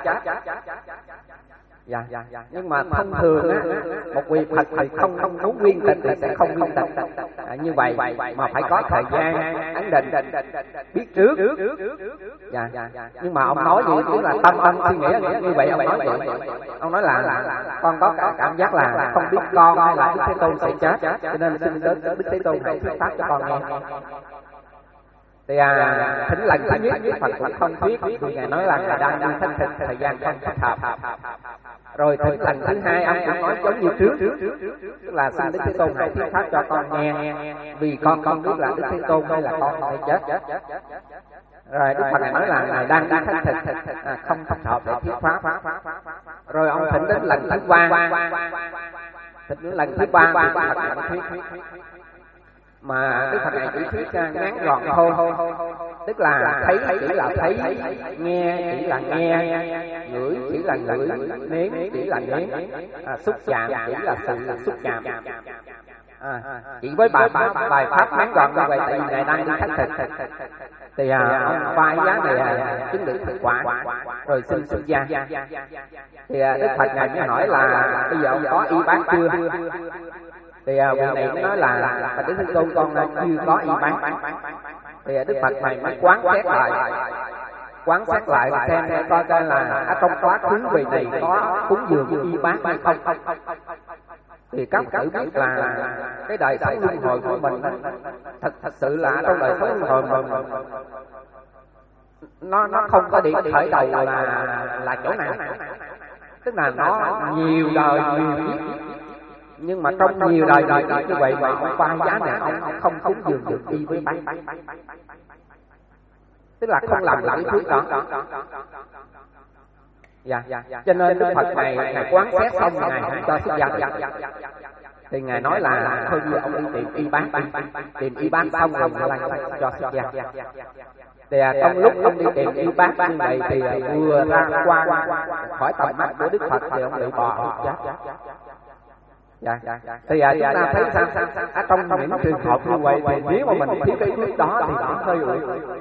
Dạ, nhưng mà thông thường á, một vị Phật thì không không muốn nguyên tịch thì sẽ không nguyên tịch. À, như vậy mà phải có thời gian ấn định, biết trước. Dạ, nhưng mà ông nói gì cũng là tâm tâm suy nghĩ như vậy. Ông nói vậy, ông nói là con có cả cảm giác là không biết con hay là Đức Thế Tôn sẽ chết, cho nên xin đến Đức Thế Tôn hãy thuyết pháp cho con nghe. Thì à, thỉnh lần thứ nhất Đức Phật cũng không thuyết, vì ngài nói là ngài đang đi thất thực, thời gian không thích hợp. Rồi thỉnh lần thứ hai ông cũng nói giống như trước, tức là xin Đức Thế Tôn hãy thuyết pháp cho con nghe, vì con không biết là Đức Thế Tôn hay là con sẽ chết. Rồi Đức Phật này nói là ngài đang đi thất thực, à, không thích hợp để thuyết pháp. Rồi ông thỉnh đến lần thứ ba, thỉnh đến lần thứ ba Đức Phật vẫn thuyết. mà Đức Phật này chỉ thuyết ngắn gọn thôi, tức là thấy chỉ là thấy, nghe chỉ là nghe, ngửi chỉ là ngửi, nếm chỉ là nếm, à, xúc chạm chỉ là sự xúc chạm. À, chỉ với bài pháp bài pháp ngắn gọn như vậy, tại vì ngài đang đi khắc thực thì à, ông vai giá này à, chứng được thực quả rồi xin xuất gia. Thì à, Đức Phật ngài mới hỏi là bây giờ ông có y bát chưa? Thì à, vị này mới nói là Bạch Đức Thế Tôn con chưa có y bát. Thì à, Đức Phật này mới quán xét lại quán xét lại xem coi coi là ở trong quá khứ vị này có cúng dường y bát hay không. Thì các tử biết là cái đời sống luân hồi của mình thật thật sự là trong đời sống luân hồi mình nó nó không có điểm khởi đầu là là chỗ nào, tức là nó nhiều đời nhiều kiếp, nhưng mà trong nhiều đời đời kiếp như vậy mà ông Ba Giá này ông không cúng dường được y với bát, tức là không làm lại thứ đó. Dạ, cho nên Đức Phật này ngài quán xét xong ngài không cho xuất gia. Thì ngài nói là thôi giờ ông đi tìm y bát, tìm y bát xong rồi lại cho xuất gia. Thì à, trong lúc ông đi tìm y bát như vậy thì à, vừa ra qua khỏi tầm mắt của Đức Phật thì ông bị bò chết. Dạ. Thì à, chúng ta thấy sao? À, trong những trường hợp như vậy thì nếu mà mình thiếu cái phước đó thì nó hơi uổng.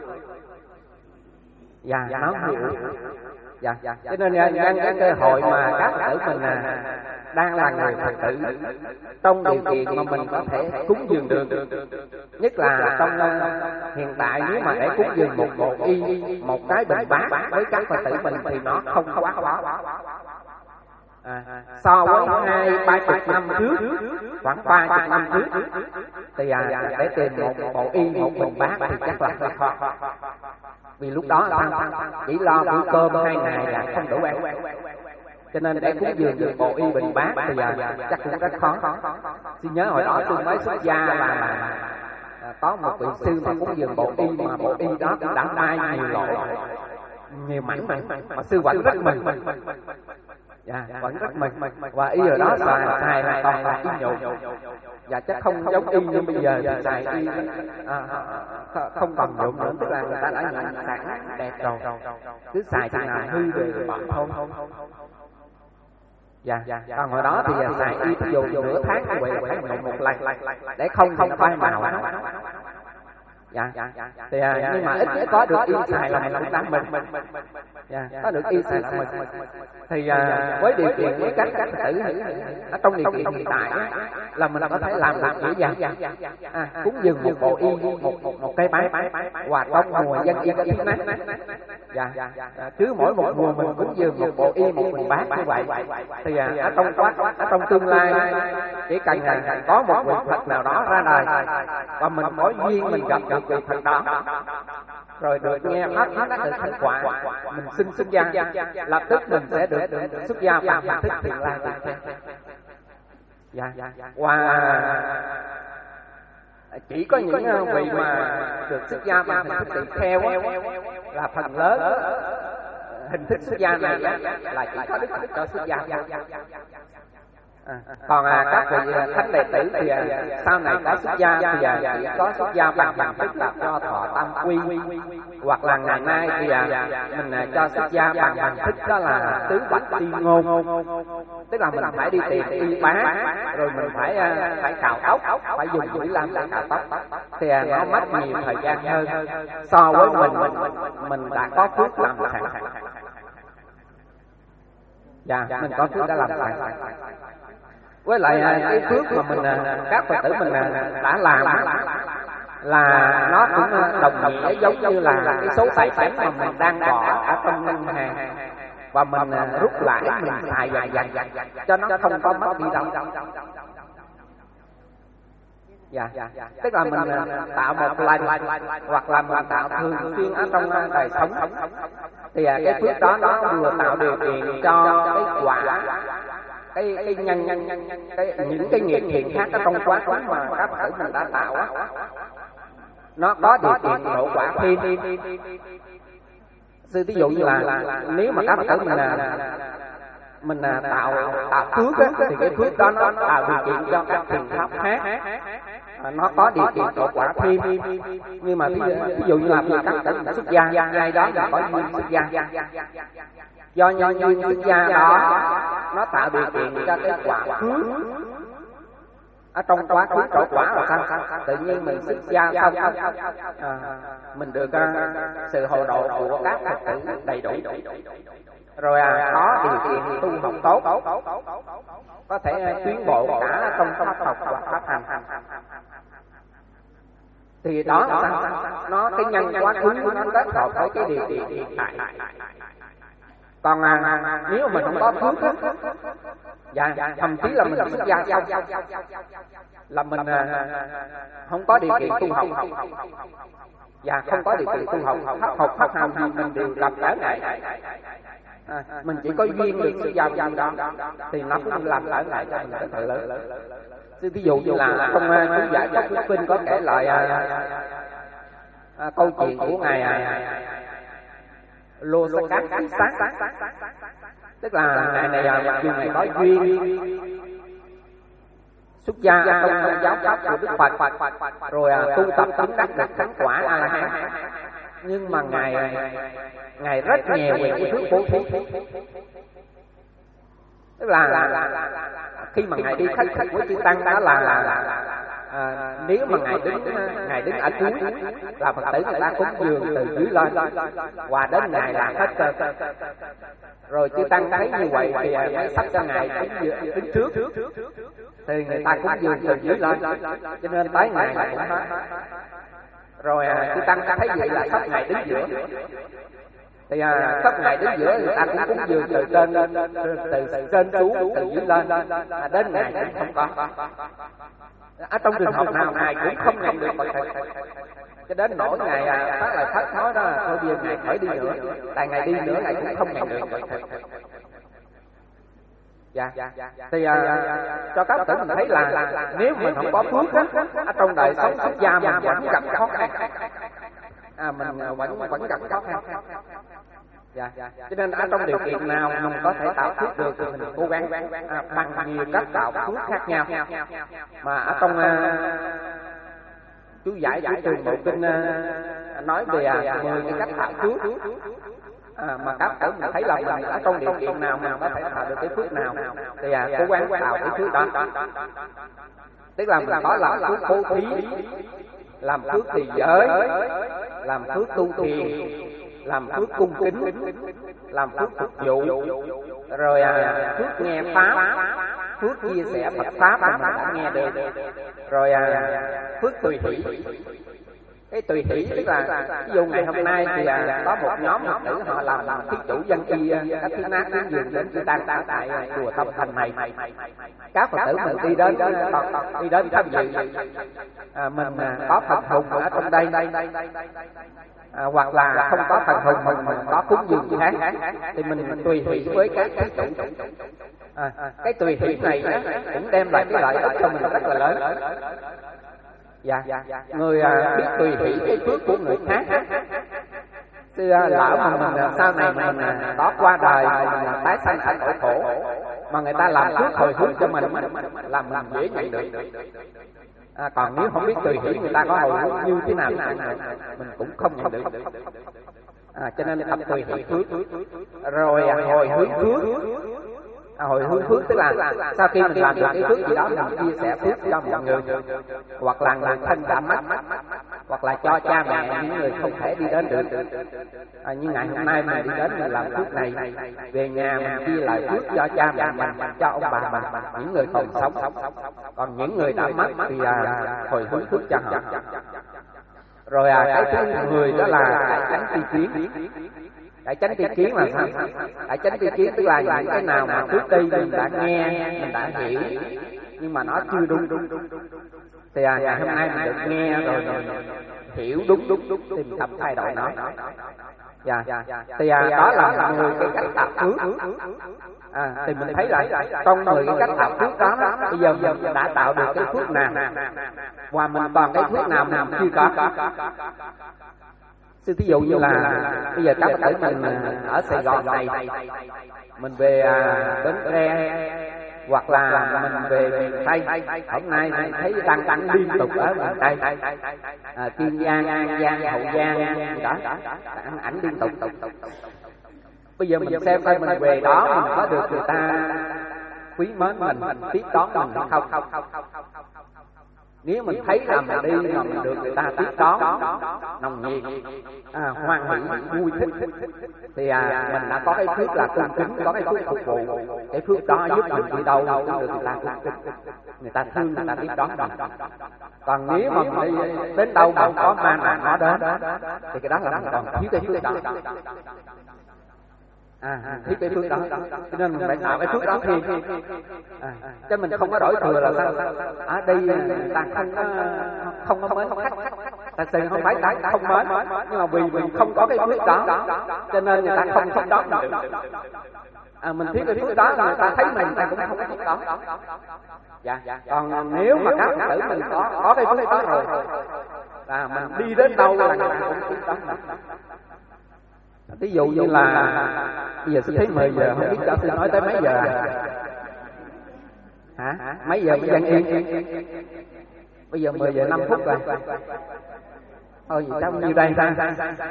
Dạ, nó hơi uổng. Dạ, cho nên nhân cái cơ hội mà các tử mình à, đang là người Phật tử trong điều kiện mà mình có thể cúng dường được, nhất là trong uh, hiện tại nếu mà để cúng dường một bộ y, một cái bình bát với các Phật tử mình thì nó không quá khó. À, so với hai ba chục năm trước, khoảng ba chục năm trước thì à, để tìm một bộ y, một bình bát thì chắc là hơi khó. Vì lúc đó là chỉ lo bữa cơm hai ngày là không đủ ăn, cho nên để cúng dường được bộ y bình bát thì giờ chắc cũng rất khó. Xin nhớ hồi đó tôi mới xuất gia là có một vị sư mà cúng dường bộ y, mà bộ y đó cũng đã mai nhiều lỗ, nhiều mảnh mà, mà sư vẫn rất mừng. Dạ, vẫn rất mừng. Và y ở đó xài xài là toàn là y nhộn. Dạ, chắc không giống y như bây giờ thì xài y à, không còn nhộn nữa, tức là người ta đã nhận sẵn đẹp rồi, cứ xài chừng nào hư rồi bỏ thôi. Dạ, còn hồi đó thì xài y ví dụ nửa tháng như vậy là phải nhộn một lần để không không phai màu. Dạ, thì à, nhưng mà ít nhất có được y xài là mình cũng đáng mừng. Dạ, có được y xài là mình. Thì à, với điều kiện với các các tử ở trong điều kiện hiện tại á, là mình có thể làm được dễ dàng. À, cúng dường một bộ y, một một một cái bát, và trong mùa dân y có thiết nát. Dạ, à, cứ mỗi một mùa mình cúng dường một bộ y, một bình bát như vậy. Thì à, ở trong quá ở trong tương lai chỉ cần là có một vị Phật nào đó ra đời và mình có duyên mình gặp được vị Phật đó, rồi được nghe pháp pháp được thành quả, mình xin xuất gia, lập tức mình sẽ được xuất gia bằng hình thức thiện lai tiền thế. Dạ, và chỉ có những vị mà được xuất gia bằng hình thức tỳ kheo là phần lớn hình thức xuất gia này là chỉ có Đức Phật cho xuất gia. À, còn à, các vị thánh đệ tử thì à, sau này có xuất gia thì à, chỉ có xuất gia bằng bằng tức là cho thọ tam quy, hoặc là ngày nay thì à, mình à, cho xuất gia bằng bằng thức đó là tứ bạch ti ngôn, tức là mình phải đi tìm y bát, rồi mình phải à, phải cạo tóc, phải dùng mũi lam để cạo tóc, thì à, nó mất nhiều thời gian hơn so với mình mình mình đã có phước làm sẵn. Dạ, mình có phước đã làm sẵn. Với lại cái phước mà mình các Phật tử mình đã làm là nó cũng đồng nghĩa giống như là cái số tài sản mà mình đang bỏ ở trong ngân hàng và mình rút lãi mình xài dần dần cho nó không có mất đi đâu. Dạ, tức là mình tạo một lần hoặc là mình tạo thường xuyên ở trong đời sống thì cái phước đó nó vừa tạo điều kiện cho cái quả, cái cái nhân nhân cái những cái nghiệp thiện khác ở trong quá khứ mà các Phật tử mình đã tạo á, nó có điều kiện hiệu quả thêm. Sư ví dụ như là nếu mà các Phật tử mình là mình à, tạo tạo phước á, thì cái phước đó nó tạo điều kiện cho các thiền pháp khác à, nó có điều kiện trổ quả thêm. Nhưng mà ví dụ, ví dụ như là các tỉnh xuất gia, ai đó là có duyên xuất gia, do nhân duyên xuất gia đó nó tạo điều kiện cho cái quả phước ở trong quá khứ trổ quả là sao? Tự nhiên mình xuất gia xong à, mình được uh, sự hộ độ của các Phật tử đầy đủ, rồi à, có điều kiện tu học tốt, có thể uh, tiến bộ cả trong pháp học và pháp hành. Thì đó là sao? Nó cái nhân quá khứ nó kết hợp với cái điều kiện hiện tại. Còn à, nếu mà mình không có phước á, dạ, thậm chí là mình xuất gia xong là mình à, không có điều kiện tu học, dạ, không có điều kiện tu học, pháp học pháp hành gì mình đều làm lỡ ngại. À, mình chỉ có duyên được xuất gia trong đó thì nó cũng làm lỡ ngại cho mình rất là lớn. Ví dụ như là trong chú giải Pháp Thuyết Kinh có kể lại à, à, câu chuyện của ngài à, Lô Sa Cát Ánh Sáng, tức là ngài này mặc dù ngài có duyên xuất gia trong giáo pháp của Đức Phật, rồi à, tu tập chứng đắc được thánh quả A La Hán, nhưng mà ngài ngài rất nghèo về cái phước bố thí. Tức là, là, là, là, là khi mà ngài đi khách khách với chư tăng đó là, là, là à, nếu mà ngài đứng ngài đứng ở cuối là Phật tử người ta cúng dường từ dưới lên, và đến ngài là hết cơ. Rồi chư tăng thấy như vậy thì mới sắp cho ngài đứng, đứng trước, thì người ta cúng dường từ dưới lên, cho nên tới ngài là cũng hết. Rồi chư tăng thấy vậy là sắp ngài đứng giữa, thì à, sắp ngày đến giữa người ta cũng cúng dường từ trên từ trên xuống, từ dưới lên, à, đến ngày cũng không có. Ở trong trường hợp nào ngài cũng không nhận được Phật thực, cho đến nỗi ngài à, phát lời thách nói đó, thôi bây giờ ngài khỏi đi nữa, tại ngài đi nữa ngài cũng không nhận được Phật thực. Dạ, thì à, cho các tử mình thấy là, là nếu mình không có phước á, ở trong đời sống xuất gia mình vẫn gặp khó khăn. À, mình vẫn vẫn gặp khó khăn. Dạ, cho nên ở trong điều kiện nào mình có thể tạo phước được thì mình cố gắng à, bằng nhiều cách tạo phước khác nhau. Mà ở trong à, chú giải của Trường Bộ Kinh à, nói về à, mười cái cách tạo phước. À, mà các tử mình thấy là mình ở trong điều kiện nào mình có thể tạo được cái phước nào thì à, cố gắng tạo cái phước đó. Tức là mình có làm phước bố thí, làm phước trì giới, làm phước tu thiền, làm phước cung kính, làm phước phục vụ, rồi à, phước nghe pháp, phước chia sẻ Phật pháp mà mình đã nghe được, rồi à, phước tùy hỷ. Cái tùy hỷ tức là ví dụ ngày hôm nay thì à, có một nhóm Phật tử họ làm thí chủ dân y các thứ nát tiếng dường đến chư tăng tại chùa Tâm Thành này. Các Phật tử mình đi đến đi đến tham dự, à, mình à, có Phật hùng ở trong đây, à, hoặc là không có Phật hùng mình mình có cúng dường khác, thì mình tùy hỷ với các thí chủ. À, cái tùy hỷ này á, cũng đem lại cái lợi ích cho mình rất là lớn. Dạ, người à, biết tùy hỷ cái phước của người khác. Xưa lỡ mà mình sau này mình có qua đời mình tái sanh ở cõi khổ mà người ta làm phước hồi hướng cho mình là mình dễ nhận được. À, còn nếu không biết tùy hỷ người ta có hồi hướng như thế nào mình cũng không nhận được. À, cho nên tập tùy hỷ phước, rồi à, hồi hướng phước. À, hồi hướng phước tức là sau khi mình làm được cái phước gì đó mình chia sẻ phước cho mọi người, hoặc là người thân đã mất, hoặc là cho cha mẹ những người không thể đi đến được. À, như ngày hôm nay mình đi đến mình làm phước này, về nhà mình chia lại phước cho cha mẹ mình, cho ông bà mình, những người còn sống. Còn những người đã mất thì à, hồi hướng phước cho họ. Rồi à, cái thứ người đó là cải chánh tri kiến. Cải chánh tri kiến là sao? Cải chánh tri kiến tức là những cái nào mà trước đây mình đã nghe, mình đã hiểu, nhưng mà nó chưa đúng. Thì à, ngày hôm nay mình được nghe rồi mình hiểu đúng đúng đúng thì mình tập thay đổi nó. Dạ, thì à, đó là mười cái cách tạo phước. À, thì mình thấy là trong mười cái cách tạo phước đó, bây giờ mình đã tạo được cái phước nào, và mình còn cái phước nào mình chưa có. Sư thí dụ như là bây giờ các Phật tử mình ở Sài Gòn này mình về à, Bến Tre hoặc là mình về miền Tây. Hôm nay mình thấy tăng tăng liên tục ở miền Tây, à, Kiên Giang, An Giang, Hậu Giang đó, ảnh ảnh liên tục. Bây giờ mình xem coi mình về đó mình có được người ta quý mến mình, tiếp đón mình hay không. Nếu mình thấy là mình đi mà mình được người ta tiếp đón nồng nhiệt, à, hoan hỷ, vui thích, thì à, mình đã có cái phước là cung kính, có cái phước phục vụ. Cái phước đó giúp mình đi đâu cũng được người ta cung kính, người ta thương, người ta tiếp đón mình. Còn nếu mà mình đi đến đâu mà có ma nào nó đến thì cái đó là mình còn thiếu cái phước đó. À, thiếu cái phước đó, cho nên mình phải tạo cái phước đó thêm. À, chứ mình không có đổi thừa là sao? Ở đây người ta không có không có mến khách, thật sự không phải ta không mến, nhưng mà vì mình không có cái phước đó, cho nên người ta không thích đón mình được. À, mình thiếu cái phước đó, người ta thấy mình, người ta cũng không có thích đón. Dạ, còn nếu mà các Phật tử mình có có cái phước đó rồi, là mình đi đến đâu là người ta cũng thích đón mình. Ví dụ như là bây giờ sẽ thấy mười giờ, không biết cháu sẽ nói tới mấy giờ à? Hả? Mấy giờ mới dân yên? Bây giờ mười giờ năm phút rồi. Thôi gì cháu như đây ta?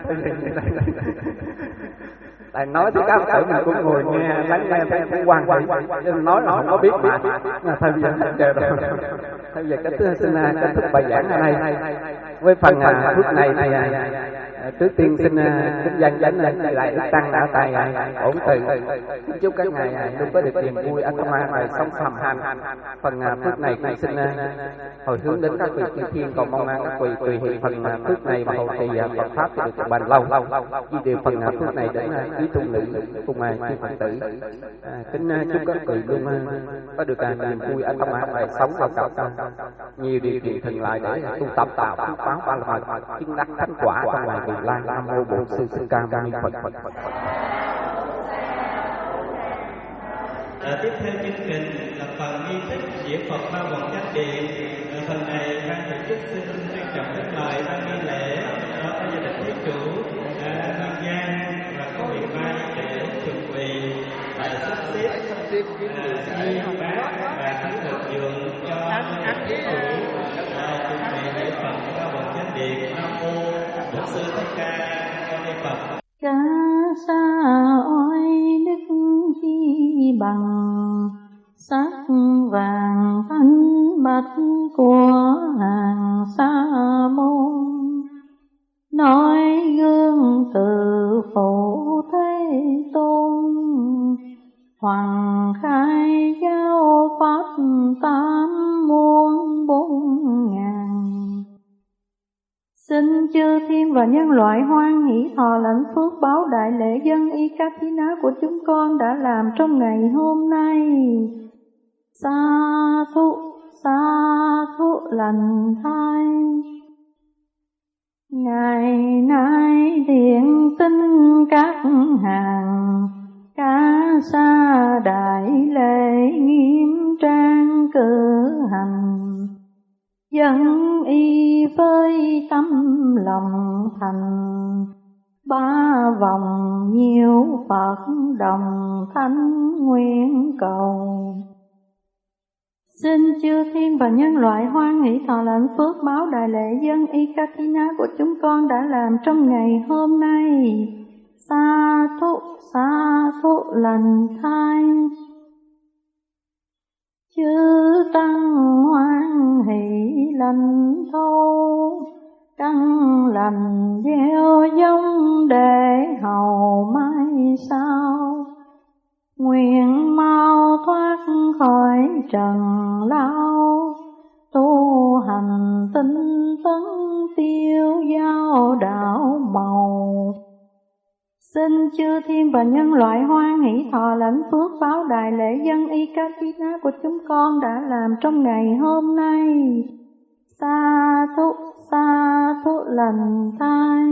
Tại nói thì các tử mình cũng ngồi nghe, lắng nghe thấy cũng quan hệ, nên nói là không có biết mà. Mà thôi bây giờ hết giờ rồi. Thôi giờ kết thúc xin kết thúc bài giảng ở đây. Với phần phút này thì trước tiên xin kính dân chánh lại lại tăng đã tài ổn từ, chúc các ngài luôn có được niềm vui an hoa đời sống phàm hành. Phần phước này cũng xin hồi hướng đến các vị chư thiên, cầu mong các vị tùy hiện phần phước này mà hậu trì Phật pháp thì được bền lâu. Vì điều phần phước này đến quý tu nữ cùng chư Phật tử, kính chúc các vị luôn có được niềm vui an hoa đời sống và gặp nhiều điều kiện thuận lợi để tu tập tạo phước báo ba la mật chứng đắc thánh quả trong ngày vị lai. Nam mô Bổn Sư Thích Ca Mâu Ni Phật. À, tiếp theo chương trình là phần nghi thức diễn Phật ba vòng chánh điện. À, phần này ban tổ chức xin trân trọng kính mời ban nghi lễ ở gia đình thí chủ Kiên Giang và có vị mai để chuẩn bị và sắp xếp di bát và thánh thực dường cho thí chủ chuẩn bị lễ Phật ba vòng chánh điện. Nam mô Bổn Sư Thích Ca Mâu Ni Phật. Ca sa oai đức chi bằng sắc vàng thanh bạch của hàng sa môn, nói gương từ phụ thế tôn, hoàng khai giáo pháp tám muôn bốn ngàn. Xin chư thiên và nhân loại hoan hỷ thọ lãnh phước báo đại lễ dân y Katina của chúng con đã làm trong ngày hôm nay. Sa thụ, sa thụ lành thai. Ngày nay thiện tinh các hàng, ca sa đại lễ nghiêm trang cử hành. Dân y với tâm lòng thành, ba vòng nhiều Phật đồng thánh nguyện cầu. Xin chư thiên và nhân loại hoan hỷ thọ lãnh phước báo đại lễ dân y Katina của chúng con đã làm trong ngày hôm nay. Sa thụ, sa thụ lành thai. Chư tăng hoan hỷ lành thâu, căn lành gieo giống để hầu mai sau. Nguyện mau thoát khỏi trần lao, tu hành tinh tấn tiêu giao đạo màu. Xin chư thiên và nhân loại hoan hỷ thọ lãnh phước báo đại lễ dân y Katina của chúng con đã làm trong ngày hôm nay. Sa thụ, sa thụ lành thai.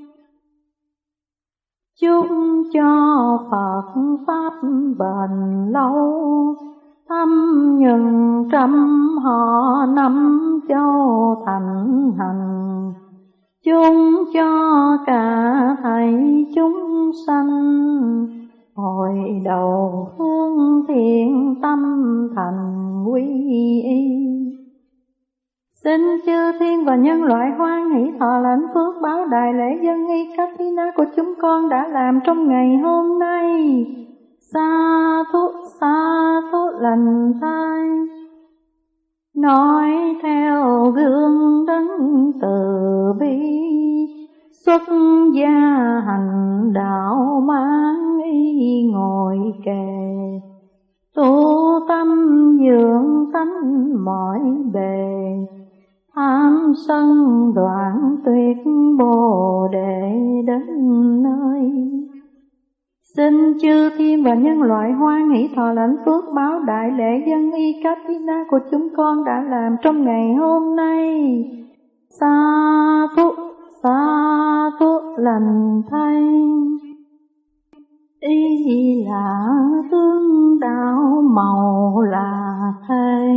Chúc cho Phật Pháp bền lâu, thâm nhừng trăm họ năm châu thành hành. Chúng cho cả thầy chúng sanh, Hồi đầu hướng thiện tâm thành quy y, xin chư thiên và nhân loại hoan hỷ thọ lãnh phước báo đại lễ dân y cách thí ná của chúng con đã làm trong ngày hôm nay. Sa thú sa thú lành thay, nói theo gương đấng từ bi, xuất gia hành đạo mang y ngồi kề, tu tâm dưỡng tánh mọi bề, tham sân đoạn tuyệt bồ đề đến nơi. Xin chư thiên và nhân loại hoan hỷ thọ lãnh phước báo đại lễ dân y cách thí ná của chúng con đã làm trong ngày hôm nay. Sa thú sa thú lành thay, y là tướng đạo màu là thế,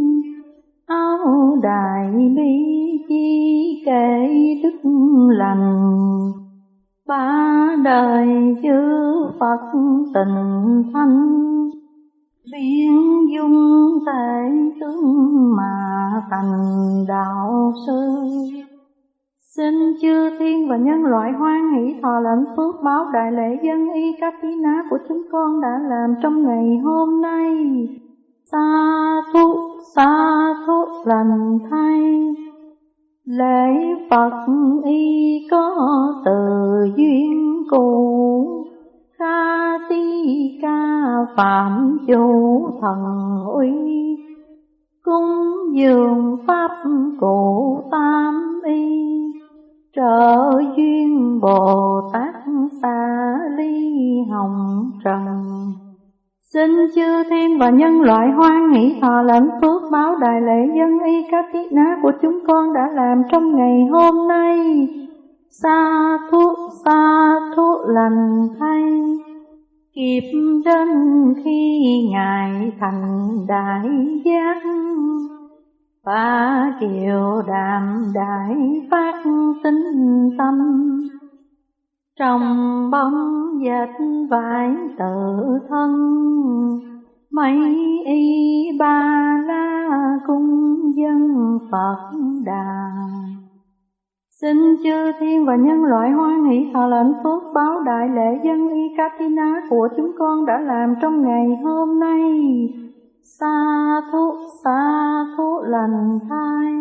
áo đại bi chi kể đức lành, ba đời chư Phật tình thanh, biến dung thể tướng mà thành đạo sư. Xin chư thiên và nhân loại hoan hỷ thọ lãnh phước báo đại lễ dân y cách thí ná của chúng con đã làm trong ngày hôm nay. Sa thú sa thú lành thay, lễ Phật y có từ duyên cũ, Kha ti ca phạm chủ thần uy, cúng dường pháp cụ tam y, trợ duyên Bồ Tát Xá Ly Hồng Trần. Xin chư thiên và nhân loại hoan hỷ thọ lãnh phước báo đại lễ dân y cách thí ná của chúng con đã làm trong ngày hôm nay. Sa thú sa thú lành thay, kịp đến khi Ngài thành đại giác, Ba kiều đạm đại phát tinh tâm, trong bóng dệt vải tự thân, mấy y ba la cung dân Phật đà. Xin chư thiên và nhân loại hoan hỷ thọ lãnh phước báo đại lễ dân y Katina của chúng con đã làm trong ngày hôm nay. Sa thú sa thú lành thai,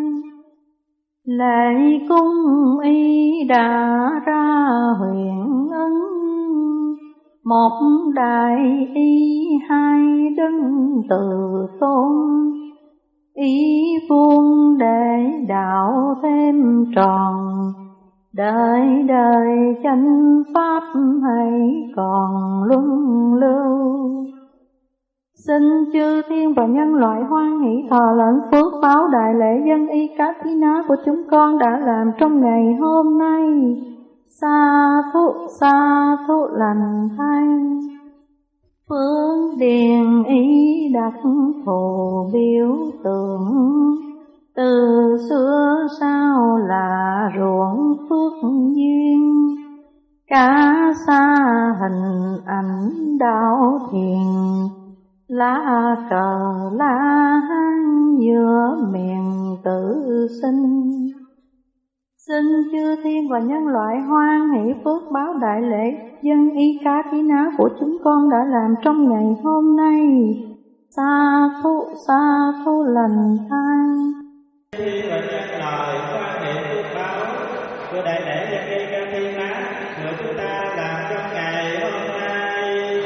lễ cung y đã ra huyện ấn, một đại y hai đứng từ tôn, ý vuông để đạo thêm tròn, đời đời chánh pháp hay còn luân lưu. Xin chư thiên và nhân loại hoan hỷ thọ lãnh phước báo đại lễ dân y Katina của chúng con đã làm trong ngày hôm nay. Sa thú sa thú lành thay, phương điền y đặt thù biểu tượng, từ xưa sao là ruộng phước duyên, cả xa hình ảnh đạo thiền, lá cờ la hán giữa miền tự sinh. Xin chư thiên và nhân loại hoan hỷ phước báo đại lễ dân y Katina của chúng con đã làm trong ngày hôm nay. Sa thú sa thú lành thai. Khi và nhân loại hoan hỷ phước báo của đại lễ dân y Katina của chúng ta làm trong ngày hôm nay.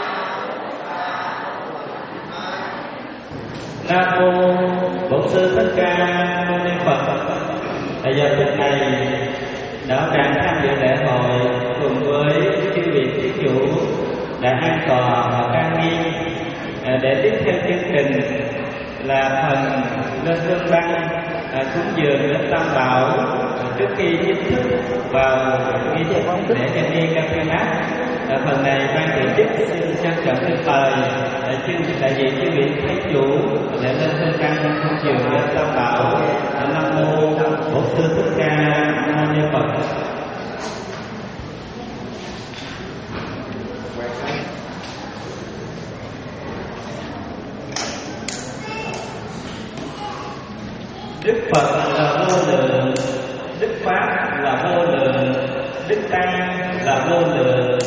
Nam mô Bổn Sư Thích Ca Mâu Ni Phật. Tại giờ phút này đạo tràng tham dự lễ hội cùng với chư vị thí chủ đã an toàn và trang nghiêm để tiếp theo chương trình là phần lên hương đăng cúng dường đến Tam Bảo trước khi chính thức vào nghi thức lễ dân y Katina. Phần này ban tổ chức xin trân trọng kính mời chư đại diện chư vị thí chủ để lên hương đăng cúng dường đến Tam Bảo. Nam mô Bổn Sư Thích Ca Mâu Ni Phật. Đức Phật là vô lượng, Đức Pháp là vô lượng, Đức Tăng là vô lượng.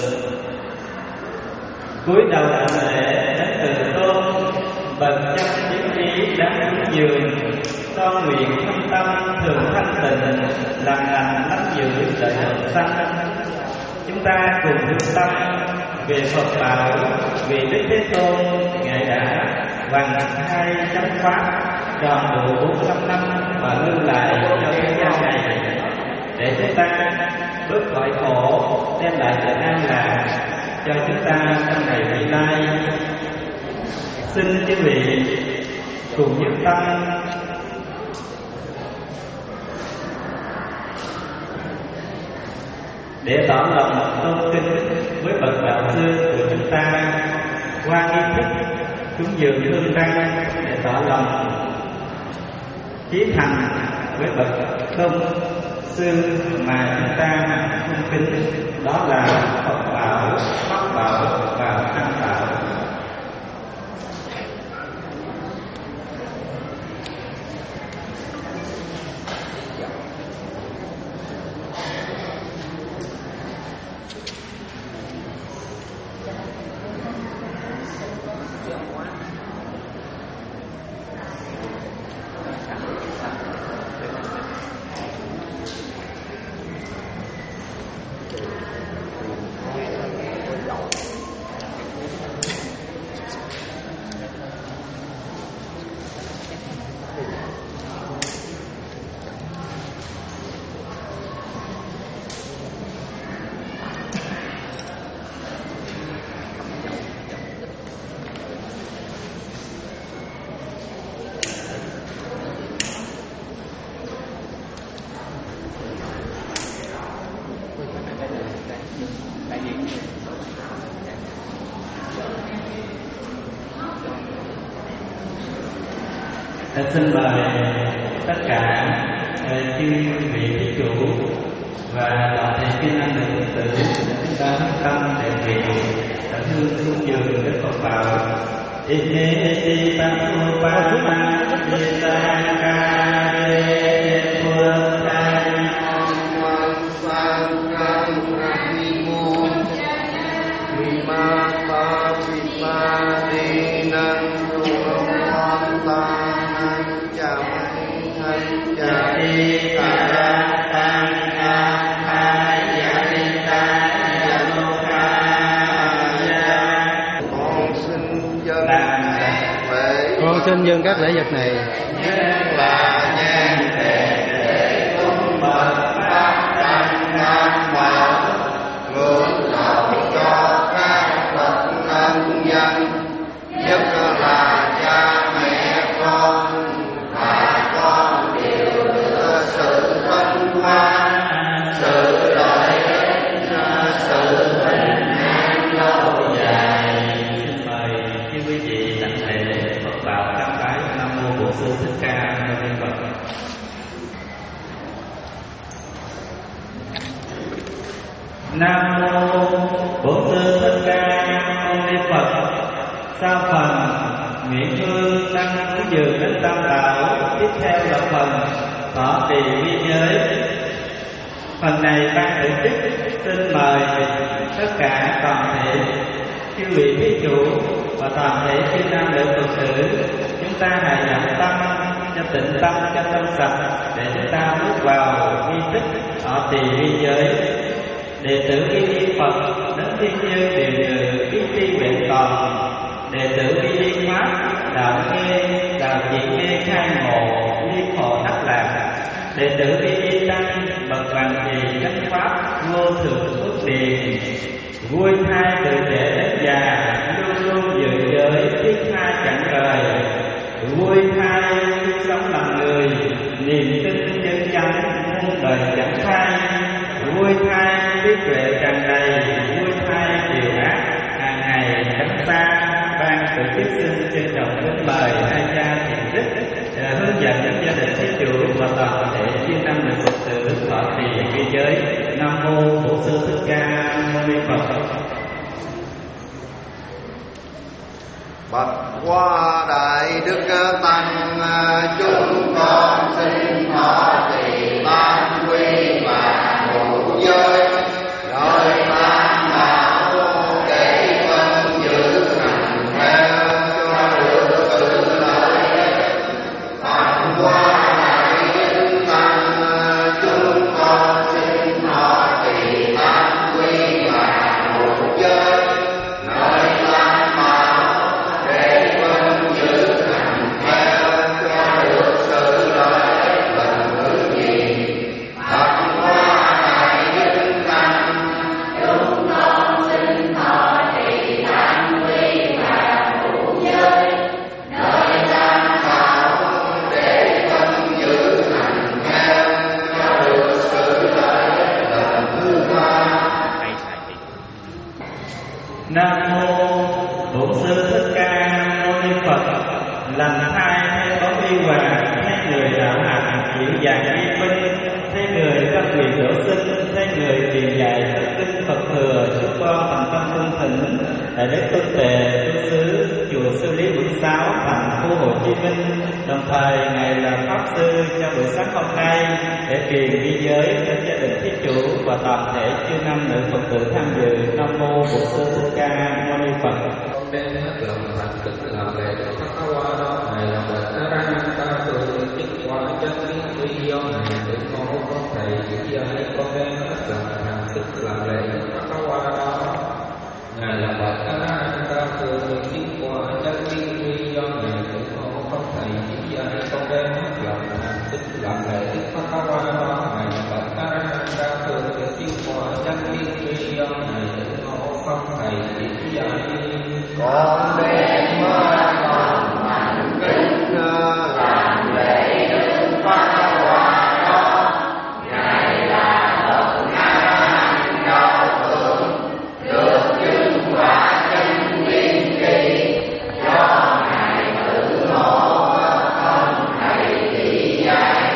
Cúi đầu đảnh lễ đến từ tôn, bậc chân chính trí đáng cúng dường. Con nguyện thâm tâm thường thanh tịnh, làm lành nắm giữ lợi hạnh sanh. Chúng ta cùng hướng tâm về Phật bảo, vì Đức Thế Tôn Ngài đã hoàn hai chánh pháp tròn đủ bốn trăm năm và lưu lại cho thế gian này, để chúng ta bước khỏi khổ, đem lại sự an lạc cho chúng ta trong ngày vị lai. Xin quý vị cùng nhất tâm để tỏ lòng tôn kính với bậc đạo sư của chúng ta qua nghi thức cúng dường hương đăng, để tỏ lòng chí thành với bậc tôn sư mà chúng ta tôn kính, đó là Phật bảo, Pháp bảo và Tăng bảo. Xin mời tất cả chư vị thí chủ và toàn thể chư anh nữ tử chúng ta hướng tâm để nguyện đã hương cúng dường Đức Phật bảo. Ine ti tăng pa ma di ta ca re phật thai Nam sang cam ra mô vi ma pa vi ma di năng ruộng nam ta chạm hành chạm đi ta ra tăng ca hai giả đi ta giả lô ca ya. Con xin dân lễ con xin dâng các lễ vật này là nhang thề để cung bậc pháp tăng nam bảo, ngưỡng lậu cho các bậc ân nhân, nhất là cha mẹ con và con đều được sự vinh hoa, sự lợi ích, sự bình an lâu dài. Xin mời chư quý vị đảnh lễ Phật bảo các bái Nam mô Bổn Sư Thích Ca Mâu Ni Phật. Nam mô Bổn Sư Thích Ca Mâu Ni Phật. Sau phần nguyện hương tăng cúng dường đến Tam Bảo, tiếp theo là phần thọ trì vi giới. Phần này ban tổ chức xin mời tất cả toàn thể chư vị thí chủ và toàn thể chư nam nữ Phật tử chúng ta hãy nhận tâm cho tịnh tâm, cho tâm sạch, để chúng ta bước vào nghi thức thọ trì vi giới. Đệ tử y di Phật đến thiên như điều ngự biết tri nguyện toàn. Đệ tử y di Pháp đạo nghe đạo diện nghe khai ngộ liên khổ đắc lạc. Đệ tử y di Tăng bậc vàng trì chánh pháp vô thượng phước điền. Vui thai từ trẻ đến già luôn luôn dự giới thiết tha chẳng rời. Vui thai sống làm người niềm tin chân chánh muôn đời chẳng phai. Vui thai biết tuệ tràn đầy, vui thai điều ác hàng ngày tránh xa. Ban tổ chức xin trân trọng kính mời hai cha thiện đức hướng dẫn những gia đình thí chủ và toàn thể chư nam nữ Phật tử thọ trì vi giới. Nam mô Bổn Sư Thích Ca Mâu Ni Phật. Bạch qua đại đức tăng chúng con xin vàng nghi minh, thấy người có quyền đổ sinh, thấy người truyền dạy các kinh Phật thừa, chúc con thành tâm hương thịnh. Đại đức Tuân Tề, tu xứ chùa Sư Lý quận sáu, thành phố Hồ Chí Minh. Đồng thời ngài là pháp sư cho buổi sáng hôm nay để truyền ghi giới cho gia đình thí chủ và toàn thể chư nam nữ Phật tử tham dự. Nam mô Bổn Sư Thích Ca Mâu Ni Phật. Đem hết lòng thành kính làm lễ cho các hoa đó này là bậc a ra ta từ chức quả chân kiến quy do này để ngộ con thầy chỉ dạy con đem hết lòng thành kính làm lễ cho các hoa đó ngài là bậc a ra ta từ chức quả chân kiến quy do này để ngộ con thầy chỉ dạy con đem hết lòng thành kính làm lễ cho các hoa đó ngài là bậc a ra ta từ chức quả chân kiến quy do này để ngộ con thầy chỉ dạy con đem hết lòng thành kính làm lễ Đức Phật Hòa đó ngài là bậc a la hán cao thượng, được chứng quả chân viên kỳ, do ngài tự ngộ không thầy chỉ dạy,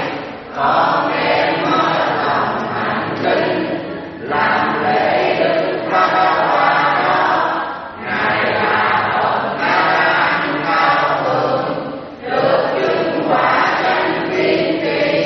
con đem hết lòng thành kính làm lễ Đức Phật Hòa đó ngài là bậc a la hán cao thượng, được chứng quả chân viên kỳ,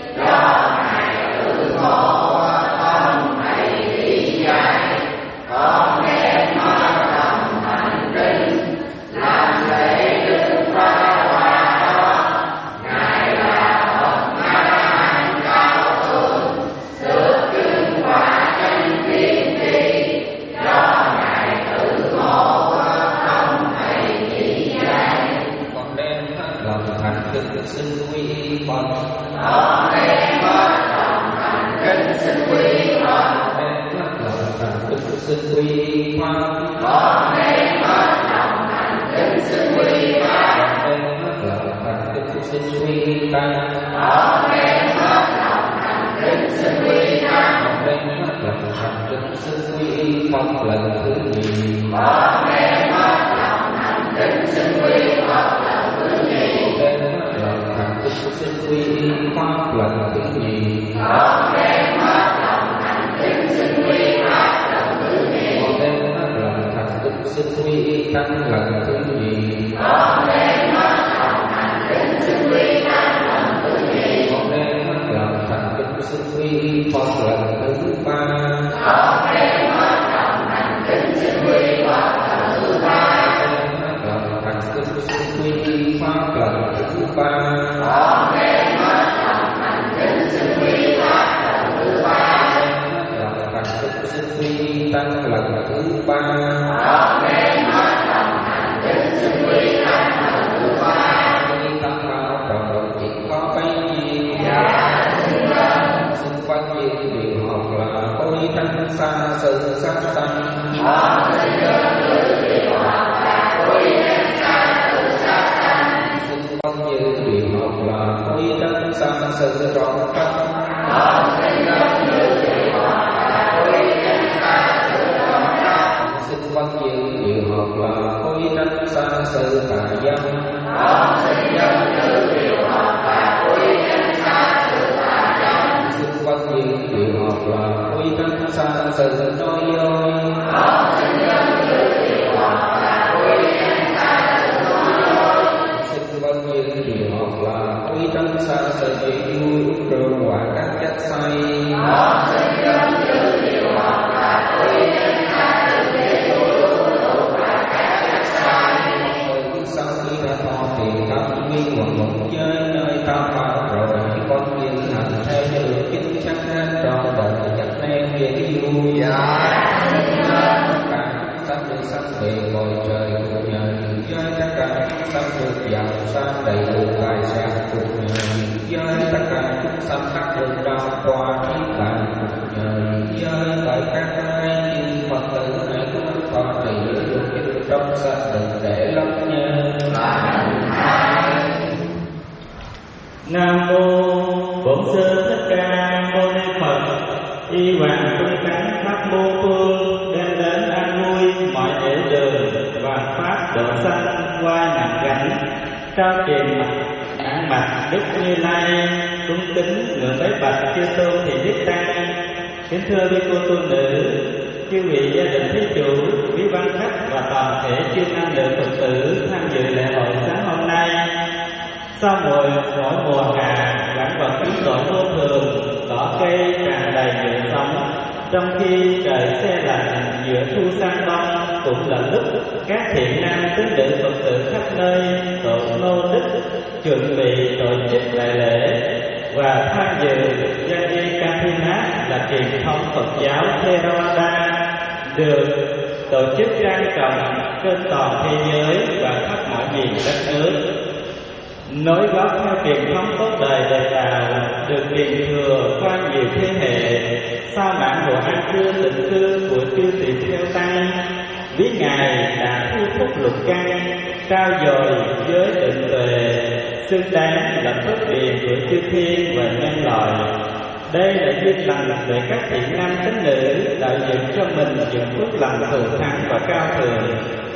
do ngài tự ngộ không thầy chỉ dạy, con đem hết lòng thành kính làm lễ Đức Phật Hòa đó ngài là bậc a la hán cao thượng, được chứng quả chân viên kỳ, do ngài tự ngộ không thầy chỉ dạy, con đem hết lòng thành kính xin quy y Phật. con đem hết lòng thành kính xin quy y Phật, Đem hết lòng thành kính xin quy y Pháp. con đem hết lòng thành kính xin quy y Pháp, Đem hết lòng thành kính xin quy y Tăng. con đem hết lòng thành kính xin quy y Tăng, Đem hết lòng thành kính xin quy y Phật lần thứ nhì. con đem hết lòng thành kính xin quy y Phật lần thứ nhì, Đem hết lòng thành kính xin quy y Pháp lần thứ nhì. con đem hết lòng thành kính xin quy y Pháp lần thứ nhì, Đem hết lòng thành kính xin quy y Tăng lần thứ nhì. con đem hết lòng thành kính xin quy y Tăng lần thứ nhì, Con đem hết lòng thành kính xin quy y Phật lần thứ ba. con đem hết lòng thành kính xin quy y Phật lần thứ ba, Đem hết lòng thành kính xin quy y Pháp lần thứ ba. con đem hết lòng thành kính xin quy y Pháp lần thứ ba, Đem hết lòng thành kính xin quy y Tăng lần thứ ba. con đem hết lòng thành kính xin quy y Tăng lần thứ ba, Quy Tăng cao tròn đội chỉ có bấy nhiêu. dạ xin vâng, Xin quan nhiên điều học là tôi thanh xa sự sát sanh. con xin vâng tự điều học là tôi đem xa tự sát sanh, Xin quan nhiên điều học là tôi thanh xa sự trọn tâm. con xin vâng tự điều học là tôi đem xa tự trọn tâm, Xin quan nhiên điều học là tôi thanh xa sự tà dâm. con xin vâng tự điều học là tôi đem xa tự tà dâm, Xin quan nhiên điều học là tôi thanh xa sự nói dối. con xin vâng tự điều học là tôi đem xa tự nói dối, Xin quan nhiên điều học là tôi thanh xa sự chỉ vui uống rượu và các chất say. con xin vâng tự điều học là tôi đem xa tự dễ vui uống rượu và các chất say, Sau khi đã thọ thì tâm nguyên hoặc một giới nơi tam bảo rồi con nhiên hành theo cho được chính chắc hết trọn đời chắc nên dễ vui. Tất cả sắp được sắp về ngồi trời cùng nhờ giới tất cả sắp được giàu sang đầy đủ tài sản cùng nhờ giới tất cả sắp khắc được đau qua thiên bản cùng nhờ giới bởi các ai như Phật tử này cũng có trì được những trong gia đình để lắm nhớ. Nam mô Bổn Sư Thích Ca Mâu Ni Phật. Y hoàng tung cánh khắp môn phương, đem đến an vui mọi nẻo đường và pháp độ sanh qua ngàn cảnh, trao truyền mặt ngã mặt Đức Như Lai. cung kính ngưỡng bái bạch chư tôn thị đức tăng. Kính thưa quý cô tu nữ, chư vị gia đình thí chủ, quý văn khách và toàn thể chư nam nữ Phật tử tham dự lễ hội sáng hôm nay. Sau mỗi mỗi mùa hạ vãng vật biến đổi vô thường, cỏ cây tràn đầy nhựa sống, trong khi trời se lạnh giữa thu sang đông, cũng là lúc các thiện nam tín nữ Phật tử khắp nơi tổ nô đức chuẩn bị tổ chức đại lễ và tham dự Yagi Kathinath là truyền thống Phật giáo Theravada được tổ chức trang trọng trên toàn thế giới và khắp mọi miền đất nước. Nối góp theo truyền thống tốt đời đời đạo được truyền thừa qua nhiều thế hệ sau bản đồ an cư tịnh cư của chư tỳ kheo tăng. Quý ngài đã thu thúc lục căn, trao dồi giới định tuệ, xứng đáng là phước điền của chư thiên và nhân loại. Đây là duyên lành để các thiện nam tín nữ tạo dựng cho mình những phước lành thù thắng và cao thượng,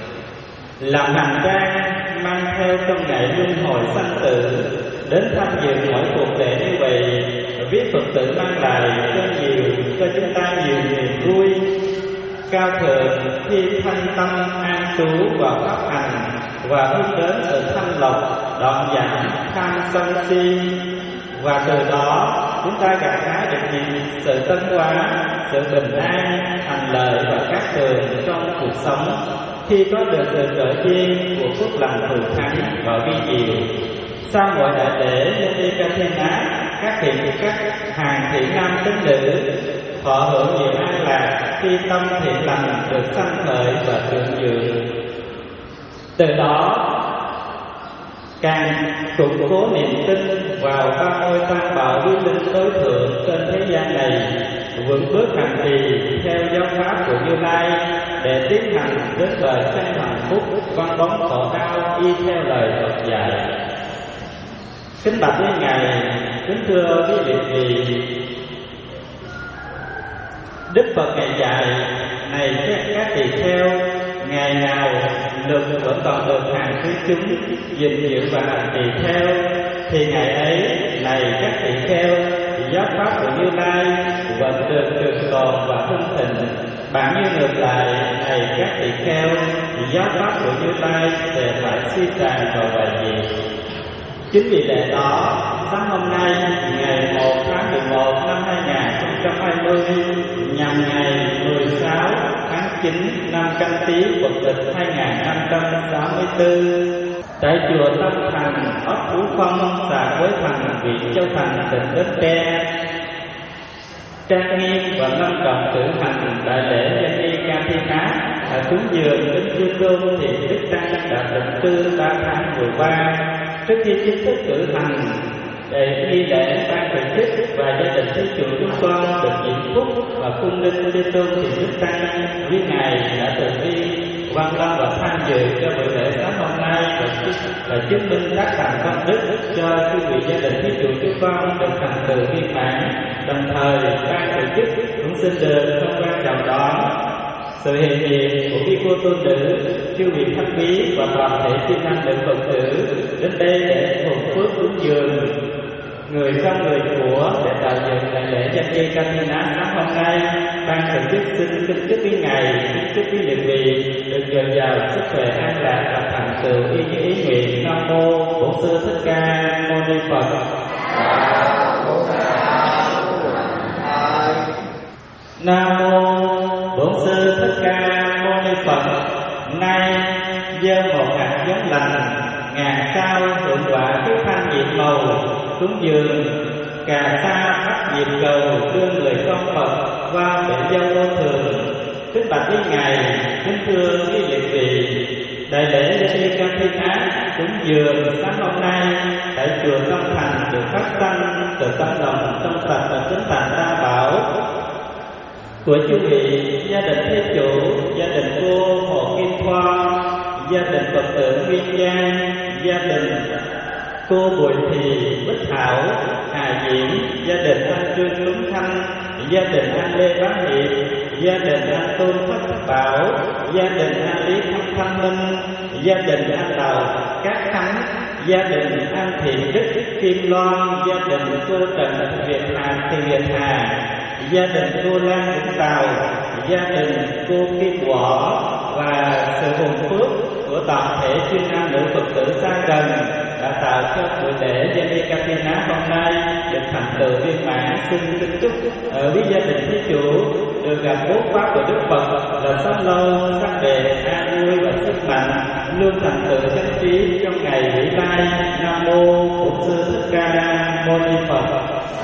làm hành trang mang theo trong ngày luân hồi sanh tử. Đến tham dự mỗi cuộc lễ như vậy, biết Phật tử mang lại cho nhiều cho chúng ta nhiều niềm vui cao thượng khi thanh tâm an trú vào pháp hành và hướng đến sự thanh lọc, đoạn giảm tham sân si, và từ đó chúng ta gặt hái được nhiều sự tấn hóa, sự bình an, thành lợi và các tường trong cuộc sống khi có được sự trợ duyên của phước lành thù thắng và vi diệu. Sau mỗi đại lễ Yagi Kathinath, các thiện các hàng thiện nam tín nữ thọ hưởng nhiều an lạc khi tâm thiện lành được sanh khởi và trưởng dưỡng. Từ đó càng củng cố niềm tin vào ba ngôi tam bảo quý linh tối thượng trên thế gian này, vững bước hành trì theo giáo pháp của Như Lai để tiến hành đến bờ sanh hạnh phúc vắng bóng khổ đau y theo lời Phật dạy. Kính bạch với ngài, kính thưa quý vị vị, Đức Phật ngài dạy này các các tỳ kheo, ngày nào lực vẫn còn được hàng quý chúng gìn giữ và hành trì theo, thì ngày ấy này các tỳ kheo, giáo pháp của Như Lai vẫn được trường tồn và hưng thịnh. Bạn như ngược lại, này các tỳ kheo, giáo pháp của Như Lai sẽ phải suy tràn và hoại diệt. Chính vì lẽ đó, sáng hôm nay, ngày một tháng mười một năm hai nghìn không trăm hai mươi, nhằm ngày mười sáu tháng chín năm Canh Tý Phật lịch hai nghìn năm trăm sáu mươi tư, tại chùa Tâm Thành, ấp Phú Phong, xã Quế Thành, huyện Châu Thành, tỉnh Bến Tre, trang nghiêm và long trọng cử hành đại lễ Yagi Kathinath ở cúng dường đến chư tôn thì đức tăng đã định cư ba tháng mười ba. Trước khi chính thức cử hành để nghi lễ ban tổ chức và gia đình thí chủ chúng con được diễm phúc và cung linh chư tôn thì đức tăng, với ngài đã từ bi quan tâm và tham dự cho buổi lễ sáng hôm nay và chứng minh tác thành công đức cho quý vị gia đình thí chủ chúng con được thành tựu viên mãn. Đồng thời ban tổ chức cũng xin được không quan trọng đó sự hiện diện của quý cô tu nữ, chư vị khách quý và toàn thể chư nam nữ Phật tử đến đây để thuần phước cúng dường người không người của để tạo dựng đại lễ Yagi Kathinath sáng hôm nay. Ban tổ chức xin kính chúc quý ngài, kính chúc quý vị vị được dồi dào sức khỏe an lạc và thành tựu y như ý nguyện. Nam mô Bổn Sư Thích Ca Mâu Ni Phật. Nam mô Bổn Sư Thích Ca Mâu Ni Phật. Nay gieo một hạt giống lành, ngàn sao hưởng quả phước thanh nhiệm màu, cúng dường cà sa bắt nhịp cầu đưa người con Phật qua bể dâu vô thường. Kính bạch với ngài, kính thưa quý vị vị, đại lễ Yagi Kathinath cúng dường sáng hôm nay tại chùa Tâm Thành được phát sanh từ tâm lòng trong sạch và tính thành tam bảo của quý vị gia đình thí chủ, gia đình cô Hồ Kim Thoa, gia đình Phật tử Nguyên Giang, gia đình cô Bùi Thị Bích Thảo, Hà Diễm, gia đình anh Trương Tuấn Thanh, gia đình anh Lê Bá Hiệp, gia đình anh Tôn Thất Bảo, gia đình anh Lý Thanh Thanh Minh, gia đình anh Đào Cát Thắng, gia đình anh Thiện Đức Kim Loan, gia đình cô Trần Việt Hà Thị Việt Hà, gia đình cô Lan Vũng Tàu, gia đình cô Kim Quỏ và sự hùng phước của toàn thể chư nam nữ Phật tử xa gần đã tạo cho buổi lễ Giani Katina hôm nay được thành tựu viên mãn. Xin kính chúc ở quý gia đình thí chủ được gặp bố pháp của Đức Phật là sống lâu, sắc đẹp, an vui và sức mạnh, luôn thành tựu chánh trí trong ngày vĩ lai. Nam mô Bổn Sư Thích Ca Mâu Ni Phật.